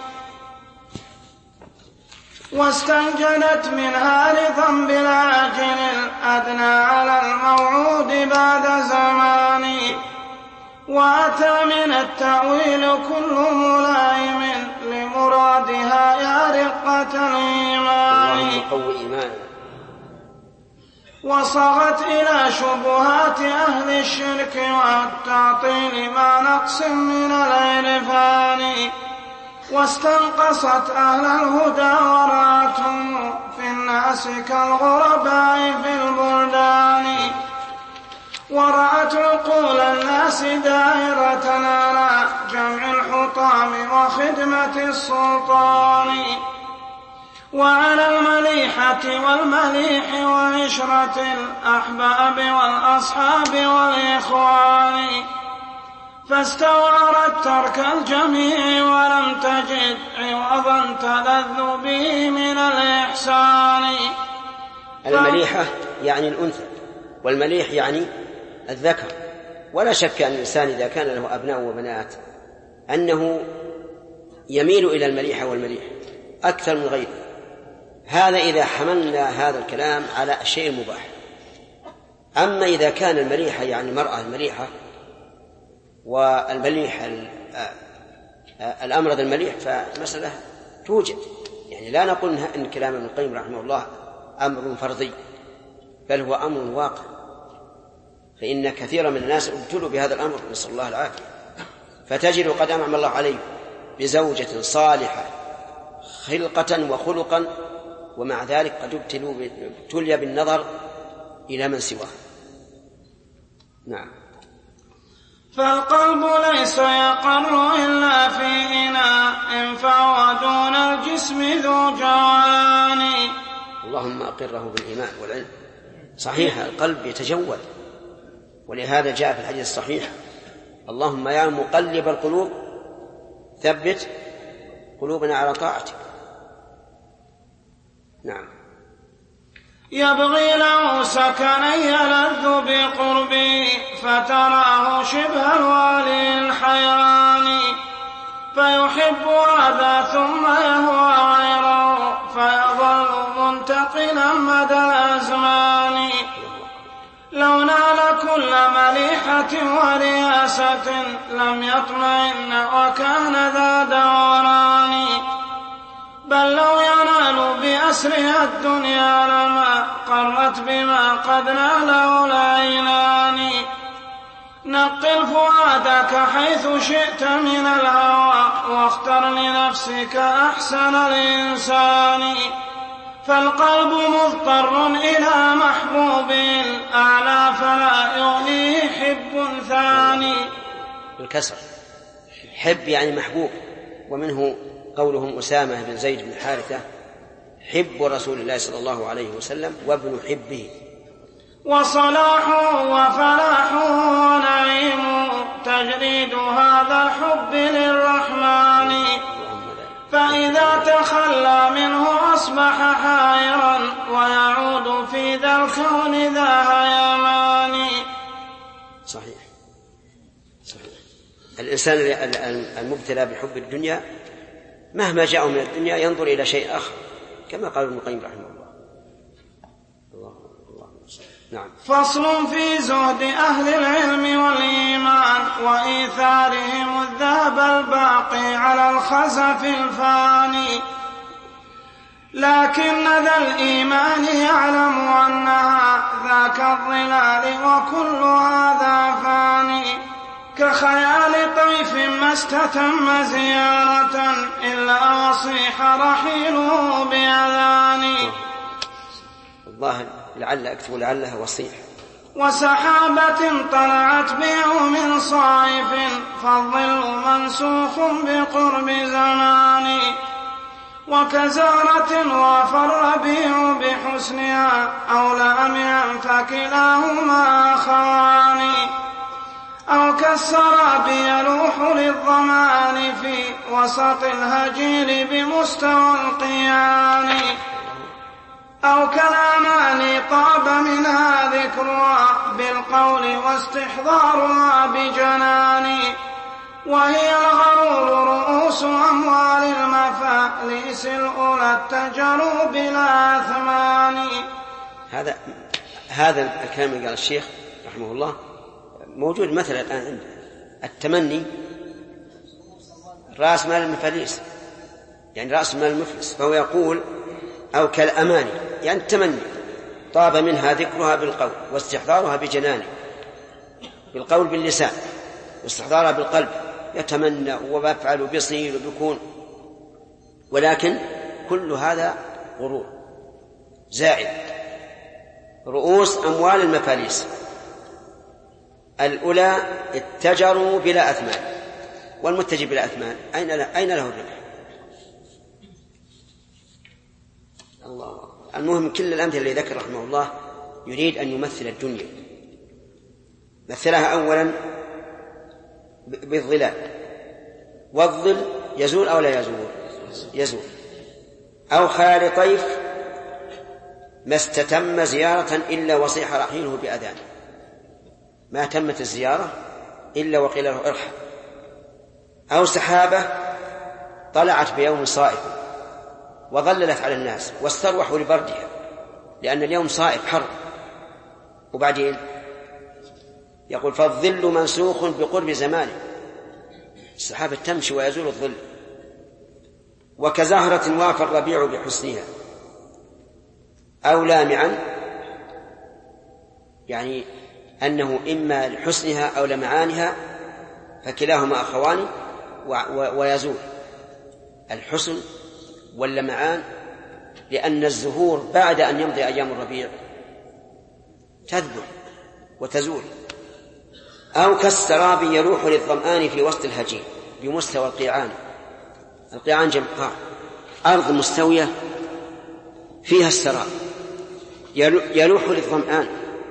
واستنجدت منها لذنب العاجل الأدنى على الموعود بعد زمان. وأتى من التأويل كل ملائم لمرادها يا رقة الإيمان. وصغت إلى شبهات أهل الشرك والتعطيل مع نقص من العرفان. واستنقصت أهل الهدى ورأتهم في الناس كالغرباء في البلدان. ورأت عقول الناس دائرة على جمع الحطام وخدمة السلطان. وعلى المليحة والمليح وعشرة الأحباب والأصحاب والإخوان. فاستوعرت ترك الجميع ولم تجد عوضا تلذ به من الإحسان. المليحة يعني الأنثى، والمليح يعني الذكر. ولا شك أن الإنسان إذا كان له أبناء وبنات أنه يميل إلى المليحة والمليح أكثر من غيره. هذا إذا حملنا هذا الكلام على الشيء المباح. أما إذا كان المليحة يعني المرأة المليحة والمليح الأمرض المليح فمسألة توجد. يعني لا نقول إن كلام ابن القيم رحمه الله أمر فرضي، بل هو أمر واقع. فإن كثيرا من الناس ابتلوا بهذا الأمر، نسأل الله العافية. فتجد قد أنعم الله عليه بزوجة صالحة خلقة وخلقا، ومع ذلك قد ابتلي بالنظر إلى من سواه. نعم. فالقلب ليس يقر إلا في إناء فهو دون الجسم ذو جولان. اللهم أقره بالإيمان والعلم. صحيح القلب يتجول، ولهذا جاء في الحديث الصحيح: اللهم يا مقلب القلوب ثبت قلوبنا على طاعتك. نعم. يبغي له سكنا يلذ بقربه فتراه شبه الوالي الحيران. فيحب هذا ثم يهوى غيره فيظل منتقلا مدى الأزمان. لو نال كل مليحة ورياسة لم يطمئن وكان ذا دوران. بل لو ينال بأسرها الدنيا لما قرت بما قد ناله العينان. نقل فؤادك حيث شئت من الهوى واختر لنفسك أحسن الإنسان. فالقلب مضطر إلى محبوب الأعلى فلا يغنيه حب ثاني. بالكسر، حب يعني محبوب. ومنه قولهم أسامة بن زيد بن حارثة: حب رسول الله صلى الله عليه وسلم وابن حبه. وصلاحه وفلاحه ونعيمه تجريد هذا الحب للرحمن. فإذا تخلى منه أصبح حائرا ويعود في ذا الكون ذا هيمان. صحيح. الإنسان المبتلى بحب الدنيا مهما جاءه من الدنيا ينظر إلى شيء آخر، كما قال ابن القيم رحمه الله. نعم. فصل في زهد أهل العلم والإيمان وإيثارهم الذهب الباقي على الخزف الفاني. لكن ذا الإيمان يعلم أنها ذاك الظلال وكل هذا فاني، كخيال طيف ما استتم زيارة إلا وصيح رحيله بأذاني. الظاهر لعل أكتب لعلها وصيح. وسحابة طلعت بيوم صائف فالظل منسوخ بقرب زمان، وكزارة وافى الربيع بحسنها أو لامعا فكلاهما أخوان، أو كالسراب يلوح للظمان في وسط الهجير بمستوى القيان، أو كالأماني طاب منها ذكرها بالقول واستحضارها بجنان، وهي الغرور رؤوس أموال المفاليس الأولى اتجروا بلا أثمان. هذا الكلام اللي قال الشيخ رحمه الله موجود مثلا الآن عندنا. التمني رأس مال المفاليس، يعني رأس مال المفلس، فهو يقول أو كالأماني يعني التمني طاب منها ذكرها بالقول واستحضارها بجنانه، بالقول باللسان واستحضارها بالقلب، يتمنى ويفعل وبيصير وبيكون، ولكن كل هذا غرور زائد. رؤوس أموال المفاليس الأولى اتجروا بلا أثمان، والمتجر بلا أثمان أين له الربح؟ الله. المهم كل الأمثلة اللي ذكر رحمه الله يريد أن يمثل الدنيا. مثلها أولا بالظلال، والظل يزول أو لا يزول؟ يزول. أو خيال طيف ما استتم زيارة إلا وصيح رحيله بأذان، ما تمت الزيارة إلا وقيل له ارحل. أو سحابة طلعت بيوم صائف وظللت على الناس واستروحوا لبردها، لأن اليوم صائف حر. وبعدين يقول فالظل منسوخ بقرب زمانه، السحابة تمشي ويزول الظل. وكزهرة وافى الربيع بحسنها، أو لامعا يعني أنه إما لحسنها أو لمعانها فكلاهما أخوان ويزول الحسن واللمعان، لأن الزهور بعد أن يمضي أيام الربيع تذبل وتزول. أو كالسراب يلوح للظمآن في وسط الهجين بمستوى القيعان. القيعان جمع قاع، أرض مستوية فيها السراب يلوح للظمآن.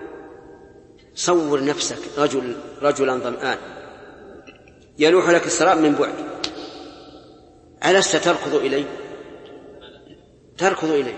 صور نفسك رجلا ظمآن يلوح لك السراب من بعد، ألست تركض إليه؟ تركض إليه،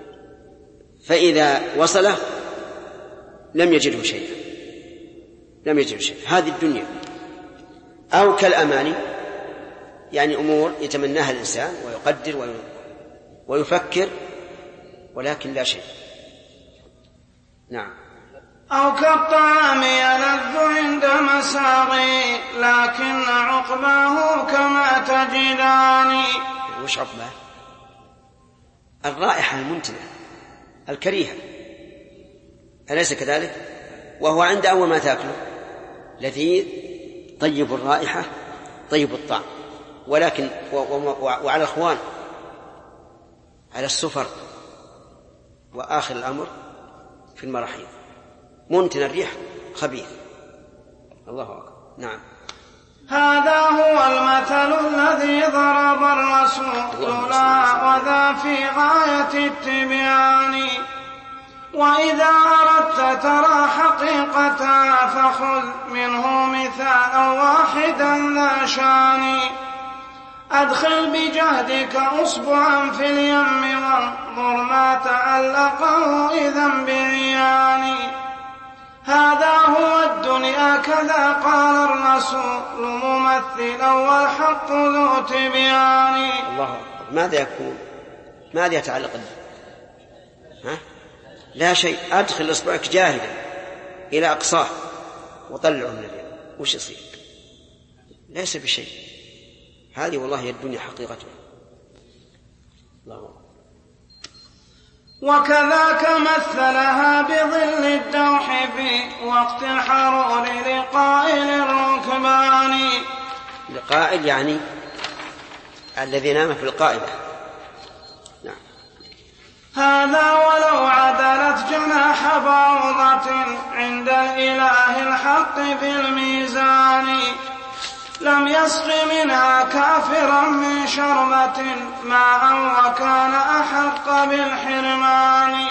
فإذا وصله لم يجده شيئا، لم يجده شيئا. هذه الدنيا. أو كالأماني يعني أمور يتمناها الإنسان ويقدر ويفكر ولكن لا شيء. نعم. أو كالطعام يلذ عند مساغي لكن عقباه كما تجدان. وش عقباه؟ الرائحة المنتنة الكريهة، أليس كذلك؟ وهو عند أول ما تأكله لذيذ طيب الرائحة طيب الطعم، ولكن وعلى الأخوان على السفر وآخر الأمر في المراحيض منتن الريح خبيث. الله أكبر. نعم. هذا هو المثل الذي ضرب الرسول لا وذا في غاية التبيان. وإذا أردت ترى حقيقتها فخذ منه مثالا واحدا ذا شان. أدخل بجهدك أصبعا في اليم وانظر ما تعلقه إذا بعيان. هذا هو الدنيا كذا قال الرسول ممثلا والحق ذو تبيان. الله أكبر. ماذا يكون؟ ماذا يتعلق؟ لا شيء. أدخل إصبعك جاهدا إلى أقصاه وطلعه من اليم، وش يصير؟ ليس بشيء. هذه والله هي الدنيا حقيقتها. الله أكبر. وكذاك مثلها بظل الدوح في وقت الحرور لقائل الركبان. لقائل يعني الذي نام في القائلة. نعم. هذا ولو عدلت جناح بعوضة عند الإله الحق في الميزان لم يسق منها كافرا من شربة ماء وكان أحق بالحرمان.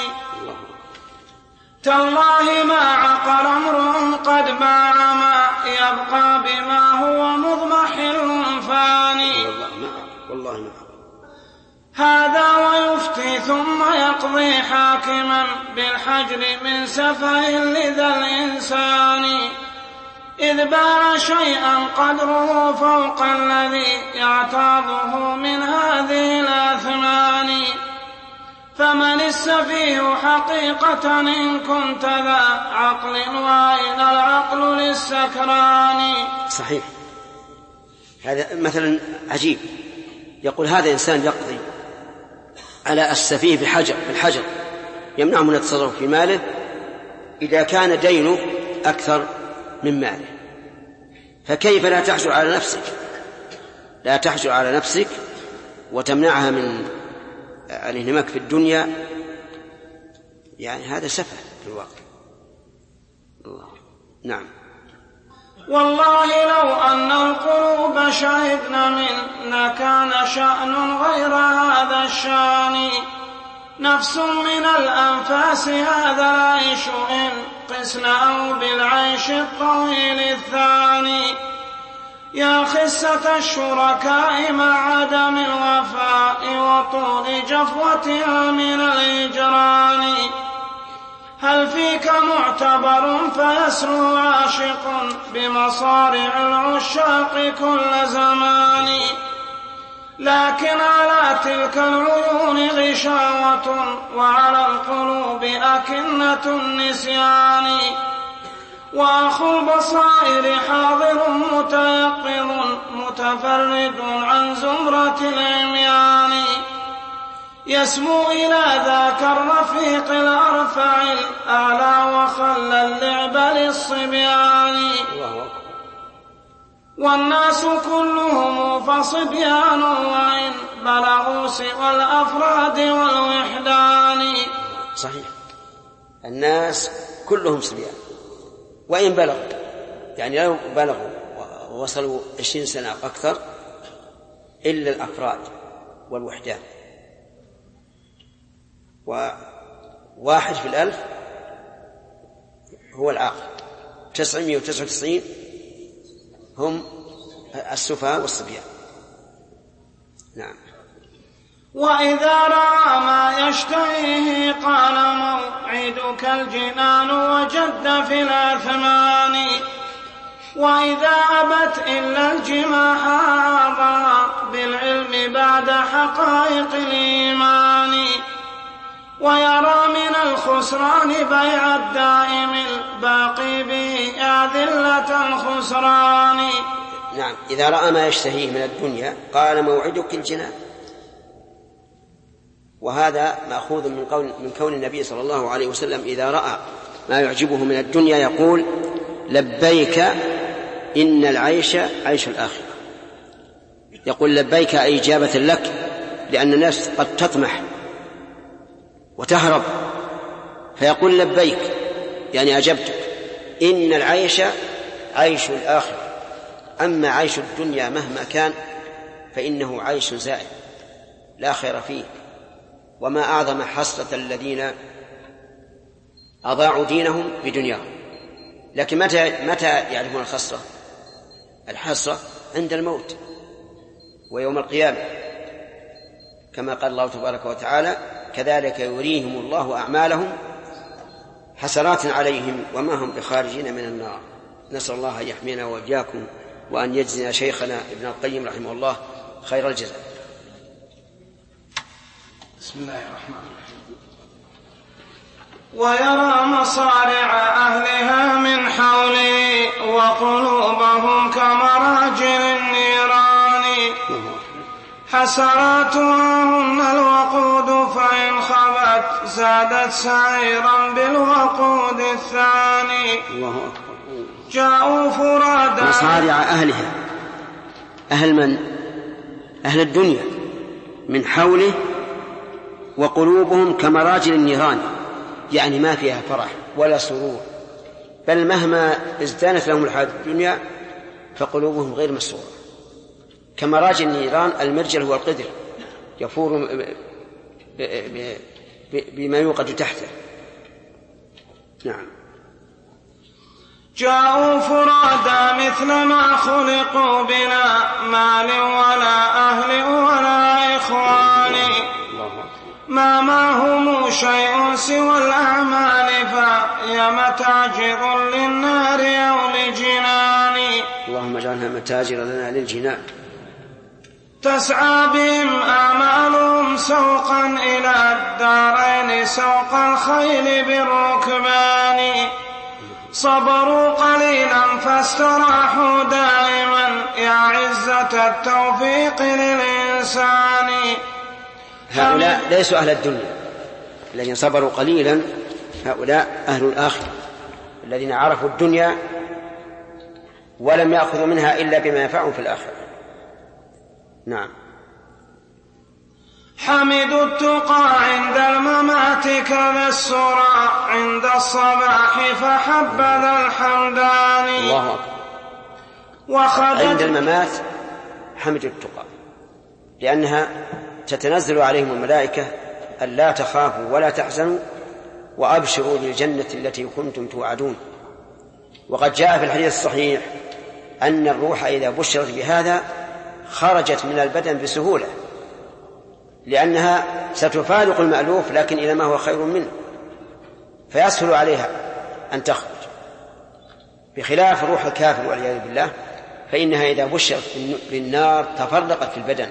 تالله ما عقل امرؤ قد باع ما يبقى بما هو مضمحل فاني. والله ما هذا ويفتي ثم يقضي حاكما بالحجر من سفه لذا الإنسان إذ باع شيئا قدره فوق الذي يعتاضه من هذه الأثمان. فمن السفيه حقيقة إن كنت ذا عقل وأين العقل للسكران. صحيح. هذا مثلا عجيب، يقول هذا إنسان يقضي على السفيه بالحجر يمنعه من التصرف في ماله إذا كان دينه أكثر من ماله، فكيف لا تحجر على نفسك؟ لا تحجر على نفسك وتمنعها من الانهماك في الدنيا، يعني هذا سفه في الواقع. الله. نعم. والله لو أن القلوب شهدن منا كان شأن غير هذا الشان. نفس من الأنفاس هذا العيش إن قسنا أو بالعيش الطويل الثاني. يا خسة الشركاء مع عدم الوفاء وطول جفوتها من الإجران. هل فيك معتبر فيسرو عاشق بمصارع العشاق كل زمان. لكن على تلك العيون غشاوة وعلى القلوب أكنة النسيان. وأخو البصائر حاضر متيقظ متفرد عن زمرة العميان. يسمو إلى ذاك الرفيق الأرفع الأعلى وخلى اللعب للصبيان. والناس كلهم فصبيان وإن بلغوا سوى الأفراد والوحدان. صحيح. الناس كلهم صبيان وإن بلغوا، يعني لو بلغوا ووصلوا 20 سنة أكثر، إلا الأفراد والوحدان. وواحد في 1000 هو العاقل، 999 هم السفهاء والصبيان. نعم. وإذا رأى ما يشتهيه قال موعدك الجنان وجد في الأثمان. وإذا أبت إلا الجماح أعطى بالعلم بعد حقائق الإيمان. ويرى من الخسران بيع الدائم الباقي به أذلة الخسران. نعم. إذا رأى ما يشتهيه من الدنيا قال موعدك الجنان. وهذا مأخوذ من كون النبي صلى الله عليه وسلم إذا رأى ما يعجبه من الدنيا يقول لبيك إن العيش عيش الآخرة. يقول لبيك أي إجابة لك، لأن الناس قد تطمح وتهرب، فيقول لبيك يعني أجبتك. إن العيش عيش الآخرة، أما عيش الدنيا مهما كان فإنه عيش زائل لا خير فيه. وما أعظم حسرة الذين أضاعوا دينهم بدنياهم. لكن متى يعرفون الخسرة؟ الحسرة عند الموت ويوم القيامة، كما قال الله تبارك وتعالى كذلك يريهم الله أعمالهم حسرات عليهم وما هم بخارجين من النار. نسأل الله أن يحمينا وإياكم وأن يجزينا شيخنا ابن القيم رحمه الله خير الجزاء. بسم الله الرحمن الرحيم. ويرى مصارع أهلها من حوله وقلوبهم كمراجل النيران. حسراتها هن الوقود فإن خبت زادت سعيرا بالوقود الثاني. الله أكبر. جاءوا فرادا. مصارع أهلها، أهل من؟ أهل الدنيا من حوله، وقلوبهم كمراجل النيران، يعني ما فيها فرح ولا سرور، بل مهما ازدانت لهم الحياة الدنيا فقلوبهم غير مسرورة. كمراجل النيران، المرجل هو القدر يفور بما يوقد تحته. نعم. جاءوا فرادا مثل ما خلقوا بلا مال ولا أهل ولا إخوان، ما معهم شيء سوى الأعمال، فهي متاجر للنار أو للجنان. اللهم اجعلها متاجر لنا للجنان. تسعى بهم أعمالهم سوقا إلى الدارين سوق الخيل بالركبان، صبروا قليلا فاستراحوا دائما، يا عزة التوفيق للإنسان. هؤلاء ليسوا أهل الدنيا الذين صبروا قليلا، هؤلاء أهل الآخرة الذين عرفوا الدنيا ولم يأخذوا منها إلا بما ينفعهم في الآخرة. نعم. حمدوا التقى عند الممات كذا السرى، عند الصباح فحبذا الحمدان. الله أكبر. عند الممات حمدوا التقى، لأنها تتنزل عليهم الملائكة أن لا تخافوا ولا تحزنوا وأبشروا بالجنة التي كنتم توعدون. وقد جاء في الحديث الصحيح أن الروح إذا بشرت بهذا خرجت من البدن بسهولة، لأنها ستفارق المألوف لكن إلى ما هو خير منه، فيسهل عليها أن تخرج، بخلاف روح الكافر والعياذ بالله، فإنها إذا بشرت بالنار تفرقت في البدن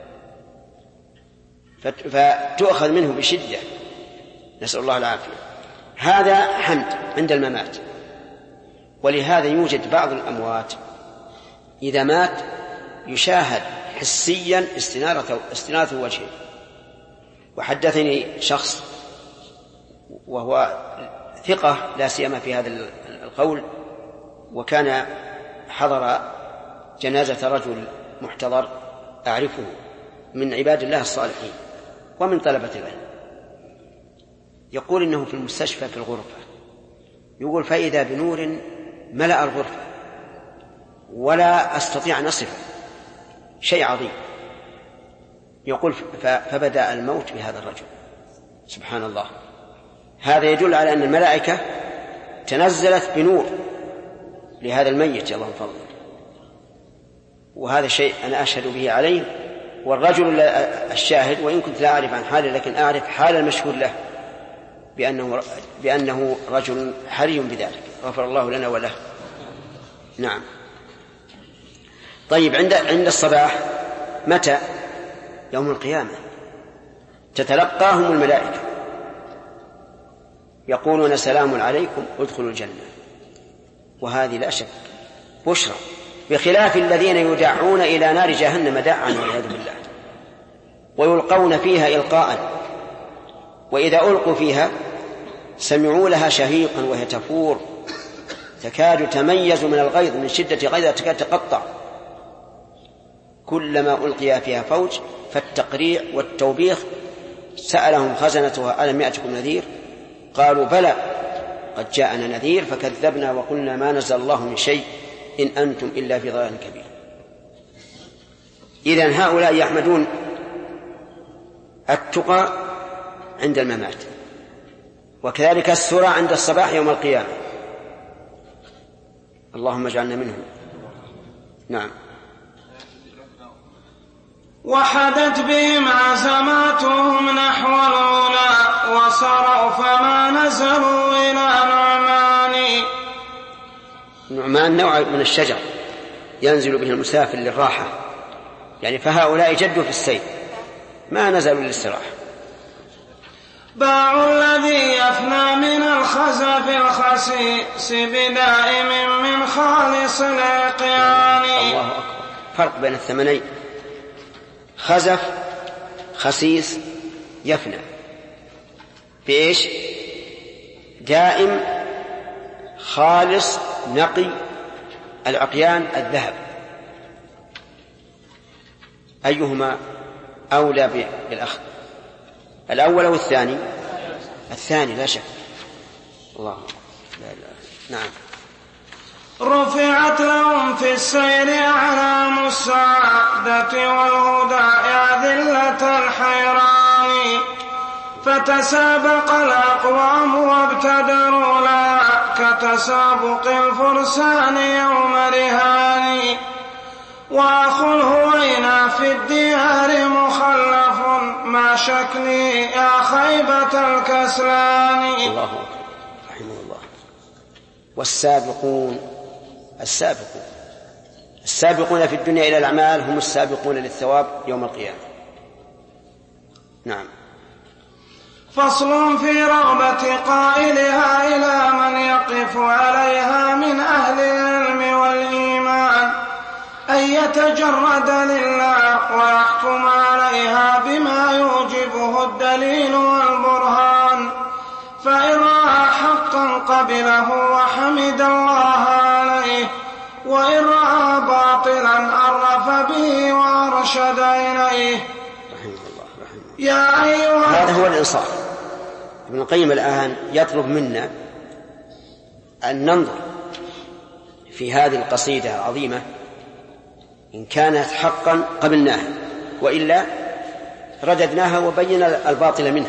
فتؤخذ منه بشدة، نسأل الله العافية. هذا حمد عند الممات. ولهذا يوجد بعض الأموات إذا مات يشاهد حسيا استنارة وجهه. وحدثني شخص وهو ثقة لا سيما في هذا القول، وكان حضر جنازة رجل محتضر أعرفه من عباد الله الصالحين ومن طلبة العلم، يقول إنه في المستشفى في الغرفة، يقول فإذا بنور ملأ الغرفة ولا أستطيع أن أصفه، شيء عظيم. يقول فبدأ الموت بهذا الرجل. سبحان الله. هذا يدل على أن الملائكة تنزلت بنور لهذا الميت اللهم فضل، وهذا شيء أنا أشهد به عليه. والرجل الشاهد، وإن كنت لا أعرف عن حاله لكن أعرف حال المشهور له بأنه رجل حري بذلك، غفر الله لنا وله. نعم. طيب، عند الصباح متى؟ يوم القيامة تتلقاهم الملائكة يقولون سلام عليكم ادخلوا الجنة، وهذه لا شك بشرى، بخلاف الذين يدعون إلى نار جهنم دعا والعياذ بالله، ويلقون فيها إلقاء، وإذا ألقوا فيها سمعوا لها شهيقا وهي تفور تكاد تميز من الغيظ، من شدة غيظها تكاد تقطع. كلما ألقي فيها فوج فالتقريع والتوبيخ سألهم خزنتها ألم يأتكم نذير؟ قالوا بلى قد جاءنا نذير فكذبنا وقلنا ما نزل الله من شيء إن أنتم إلا في ضلال كبير. إذن هؤلاء يحمدون التقى عند الممات، وكذلك السرى عند الصباح يوم القيامة. اللهم اجعلنا منهم. نعم. وحدت بهم عزماتهم نحو العلا وسروا فما نزلوا إلى نعمان. نعمان نوع من الشجر ينزل به المسافر للراحة، يعني فهؤلاء جدوا في السير ما نزلوا للاستراحة. باع الذي يفنى من الخزف الخسيس بدائم من خالص العقيان. الله أكبر. فرق بين الثمنين، خزف خسيس يفنى، بإيش؟ دائم خالص نقي العقيان الذهب. أيهما أولى بالأخذ، الأول أو الثاني؟ الثاني لا شك. الله لا. نعم. رفعت لهم في السير أعلام السعادة والهدى يا ذلة الحيران، فتسابق الأقوام وابتدروا لا كتسابق الفرسان يوم رهان، وأخ الهوينا في الديار مخلف ما شكلي يا خيبة الكسلان. الله أكبر رحمه الله. والسابقون السابقون في الدنيا إلى الأعمال هم السابقون للثواب يوم القيامة. نعم. فصل في رغبة قائلها إلى من يقف عليها من أهل العلم والإيمان أن يتجرد لله ويحكم عليها بما يوجبه الدليل والبرهان، فإن رأى حقا قبله وحمد الله عليه، وإن رأى باطلا عرف به وأرشد إليه. يا أيها هذا هو الإنصاف. ابن القيم الآن يطلب منا أن ننظر في هذه القصيدة العظيمة، إن كانت حقا قبلناها، وإلا رددناها وبينا الباطل منها.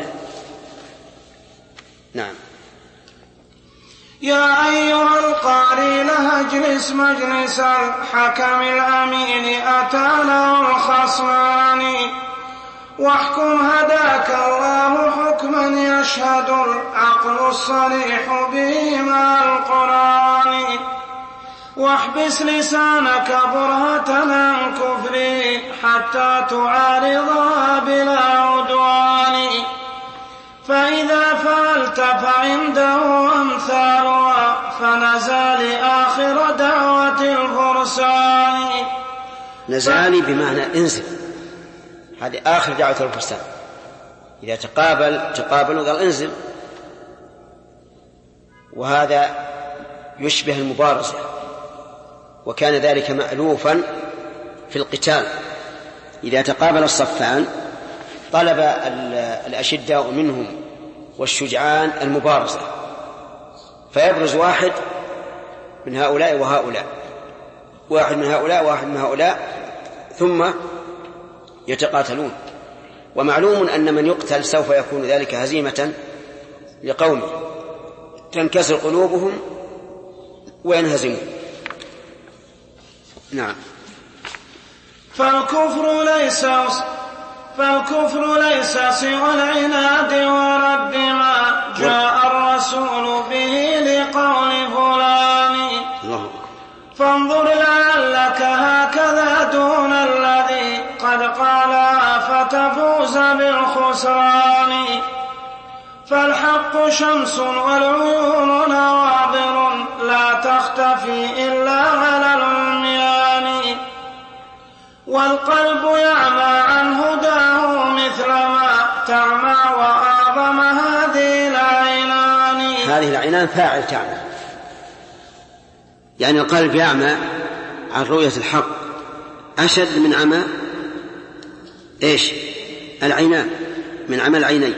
نعم. يا أيها القاري لها اجلس مجلس الحكم الأمين أتانا الخصمان، واحكم هداك الله حكما يشهد العقل الصريح به مع القرآن، واحبس لسانك برهة عن كفري حتى تعارضها بلا عدوان، فإذا فعلت فعنده أمثالها فنزال آخر دعوة الفرسان. نزالي بمعنى انزل، هذه آخر دعوة الفرسان. إذا تقابلوا قال انزل، وهذا يشبه المبارزة، وكان ذلك مألوفا في القتال. إذا تقابل الصفان طلب الأشداء منهم والشجعان المبارزة، فيبرز واحد من هؤلاء وهؤلاء، واحد من هؤلاء واحد من هؤلاء، ثم يتقاتلون. ومعلوم أن من يقتل سوف يكون ذلك هزيمة لقومه، تنكسر قلوبهم وينهزمون. نعم. فالكفر ليس سوى العناد ورد ما جاء الرسول به لقول فلان، فانظر لعلك هكذا دون الذي قد قالها فتفوز بالخسران، فالحق شمس والعيون نواظر لا تختفي إلا على العميان، والقلب يعمى عن هداه مثل ما تعمى وأعظم هذه العينان. هذه العينان فاعل تعمى، يعني القلب يعمى عن رؤية الحق أشد من عمى إيش؟ العينان، من عمى العينين.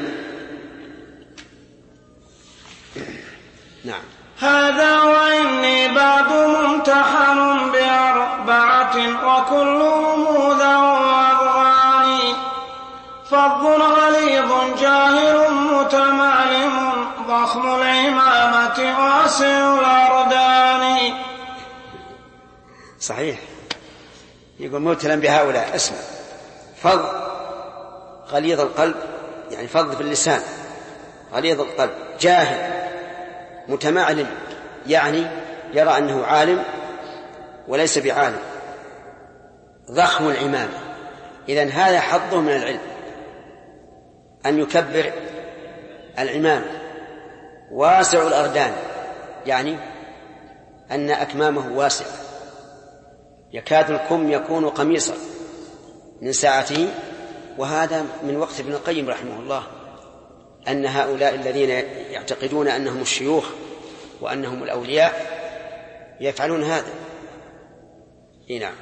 نعم. هذا وإني بعد ممتحن بأربعة وكلهم ذو أضغان، فظ غليظ جاهل متمعلم ضخم العمامة واسع الأردان. صحيح، يقول مبتلا بهؤلاء. اسمع، فظ غليظ القلب، يعني فظ في اللسان، غليظ القلب، جاهل متمعلم، يعني يرى أنه عالم وليس بعالم، ضخم العمامة. إذن هذا حظه من العلم، أن يكبر العمامة. واسع الأردان، يعني أن أكمامه واسعة، يكاد الكم يكون قميصا من ساعته. وهذا من وقت ابن القيم رحمه الله، أن هؤلاء الذين يعتقدون أنهم الشيوخ وأنهم الأولياء يفعلون هذا. نعم.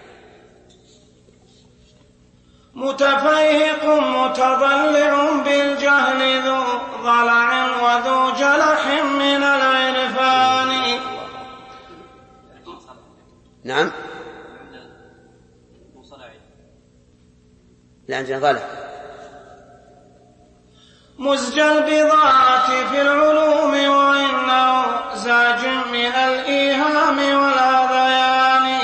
متفيهق متضلع بالجهل ذو ضلع وذو جلح من العرفان. نعم. لا عندنا ضلع. مزج البضاعة في العلوم وإنه زاج من الإيهام والهذيان.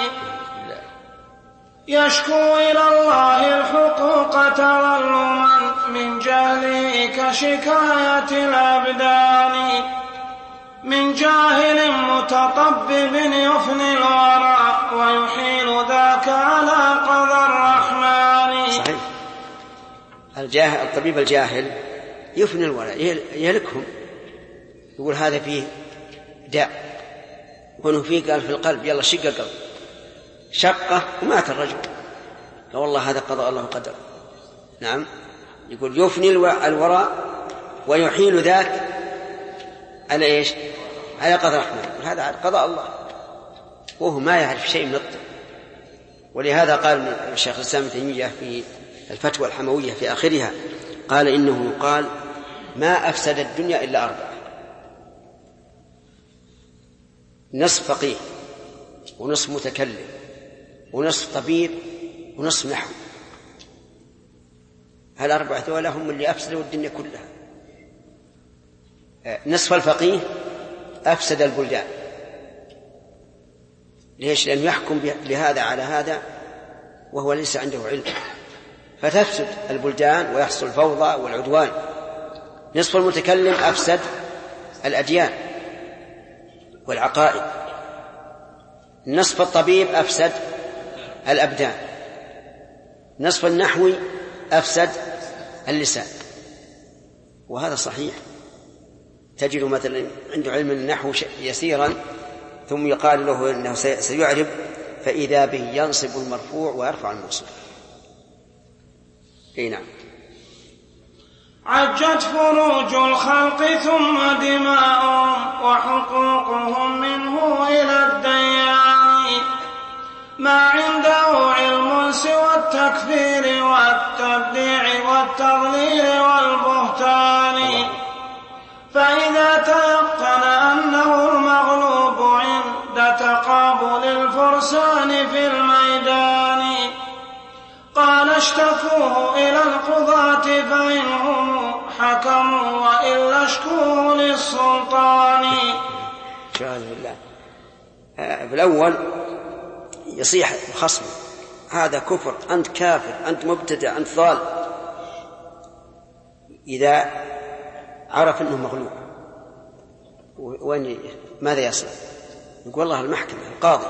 يشكو إلى الله الحقوق تظلما من جهله كشكاية الأبدان. من جاهل متطبب يفني الورى ويحيل ذاك على قضى الرحمن. صحيح. الطبيب الجاهل يفني الورى يهلكهم، يقول هذا فيه داء وانه فيه قال في القلب يلا شق القلب، شقه ومات الرجل، قال والله هذا قضاء الله قدر. نعم. يقول يفني الورى ويحيل ذاك على ايش؟ على قضاء الرحمن. هذا قضاء الله وهو ما يعرف شيء من الطب. ولهذا قال الشيخ الإسلام ابن تيمية في الفتوى الحموية في آخرها قال إنه قال ما أفسد الدنيا إلا 4، نصف فقيه ونصف متكلم ونصف طبيب ونصف نحو. هالأربعة ذولا هم اللي أفسدوا الدنيا كلها. نصف الفقيه أفسد البلدان. ليش؟ لأنه يحكم لهذا على هذا وهو ليس عنده علم، فتفسد البلدان ويحصل الفوضى والعدوان. نصف المتكلم أفسد الأديان والعقائد. نصف الطبيب أفسد الأبدان. نصف النحوي أفسد اللسان. وهذا صحيح. تجد مثلا عنده علم النحو يسيرا ثم يقال له أنه سيعرب فإذا به ينصب المرفوع ويرفع الموصول. نعم. عجت فروج الخلق ثم دماؤهم وحقوقهم منه إلى الديان. ما عنده علم سوى التكفير والتبديع والتضليل والبهتان. فإذا تيقن أنه المغلوب عند تقابل الفرسان في الميدان قال اشتكوه إلى القضاة فإنهم حكموا وإلا اشكوه للسلطان. شهادة بالله. بالأول يصيح خصمه هذا كفر، أنت كافر، أنت مبتدع، أنت ضال. إذا عرف أنه مغلوب ماذا يصنع؟ يقول والله المحكمة القاضي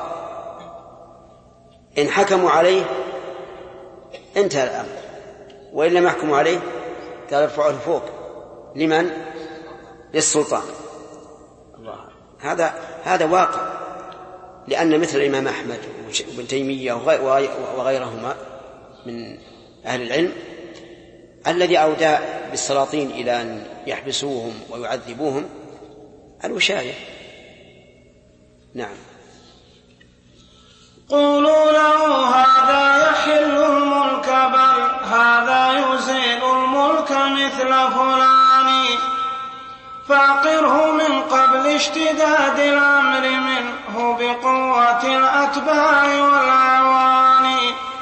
إن حكموا عليه انتهى الأمر، وإن لم يحكموا عليه قال ارفعوه فوق. لمن؟ للسلطان. الله. هذا واقع، لأن مثل الإمام أحمد وابن تيمية وغيرهما من أهل العلم الذي أودى بالسلاطين إلى أن يحبسوهم ويعذبوهم الوشاية. نعم. قولوا له هذا يحل الملك بل هذا يزيل الملك مثل فلان. فاقره من قبل اشتداد الأمر منه بقوة الأتباع والعوان.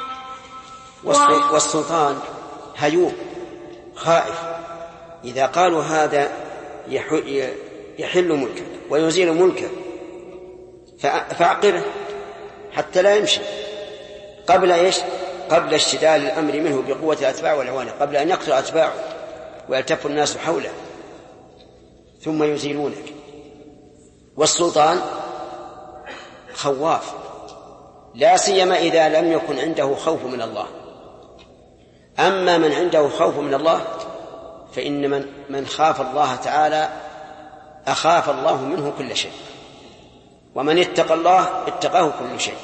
والسلطان هيوب خائف. إذا قالوا هذا يحل ملكك ويزيل ملكك فاعقره حتى لا يمشي قبل إيش؟ قبل اشتداد الأمر منه بقوة الأتباع والعوان، قبل أن يقتل أتباعه ويلتف الناس حوله ثم يزيلونك. والسلطان خواف، لا سيما إذا لم يكن عنده خوف من الله. أما من عنده خوف من الله فإن من خاف الله تعالى أخاف الله منه كل شيء، ومن اتقى الله اتقاه كل شيء.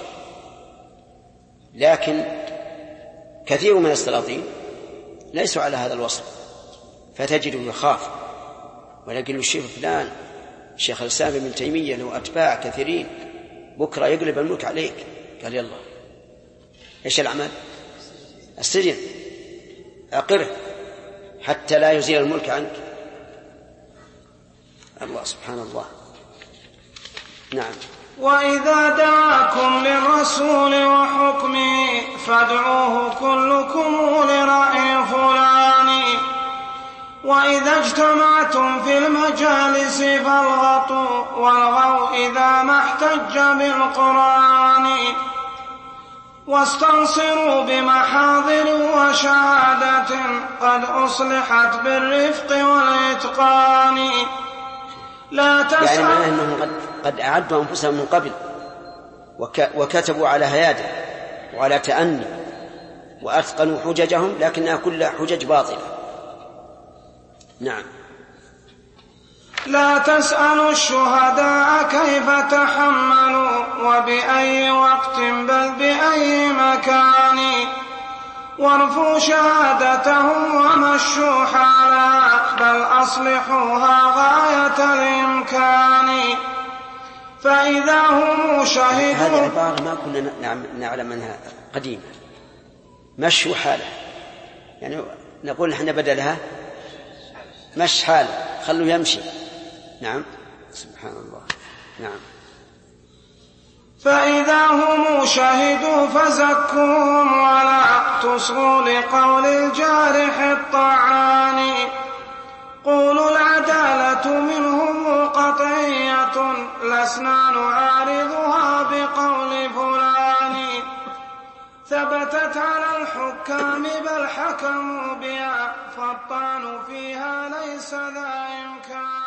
لكن كثير من السلاطين ليسوا على هذا الوصف، فتجده يخاف ولكن الشيخ فلان شيخ الإسلام ابن تيمية له أتباع كثيرين، بكرة يقلب الملك عليك، قال يلا إيش العمل؟ السجن، أقره حتى لا يزيل الملك عنك. الله سبحان الله. نعم. وإذا دعاكم للرسول وحكمه فادعوه كلكم لرأي فلان، وإذا اجتمعتم في المجالس فالغطوا والغوا إذا ما احتج بالقرآن، واستنصروا بمحاضر وشهادة قد أصلحت بالرفق والإتقان. لا تسأل يعني معناه أنهم قد أعدوا أنفسهم من قبل وكتبوا على هيادة وعلى تأني وأثقلوا حججهم، لكنها كلها حجج باطلة. نعم. لا تسألوا الشهداء كيف تحملوا وبأي وقت بل بأي مكان، وارفوا شهادتهم ومشوا حالها بل أصلحوها غاية الإمكان. فإذا هم شهدوا. هذه عبارة ما كنا نعلم أنها قديمة، مشوا حالة، يعني نقول نحن بدلها مش حالة، خلوا يمشي. نعم. سبحان الله. نعم. فإذا هم شهدوا فزكوهم ولا تصغوا لقول الجارح الطعان. قولوا العدالة منهم قطعية لسنا نعارضها بقول فلان، ثبتت على الحكام بل حكموا بها فالطعن فيها ليس ذا إمكان.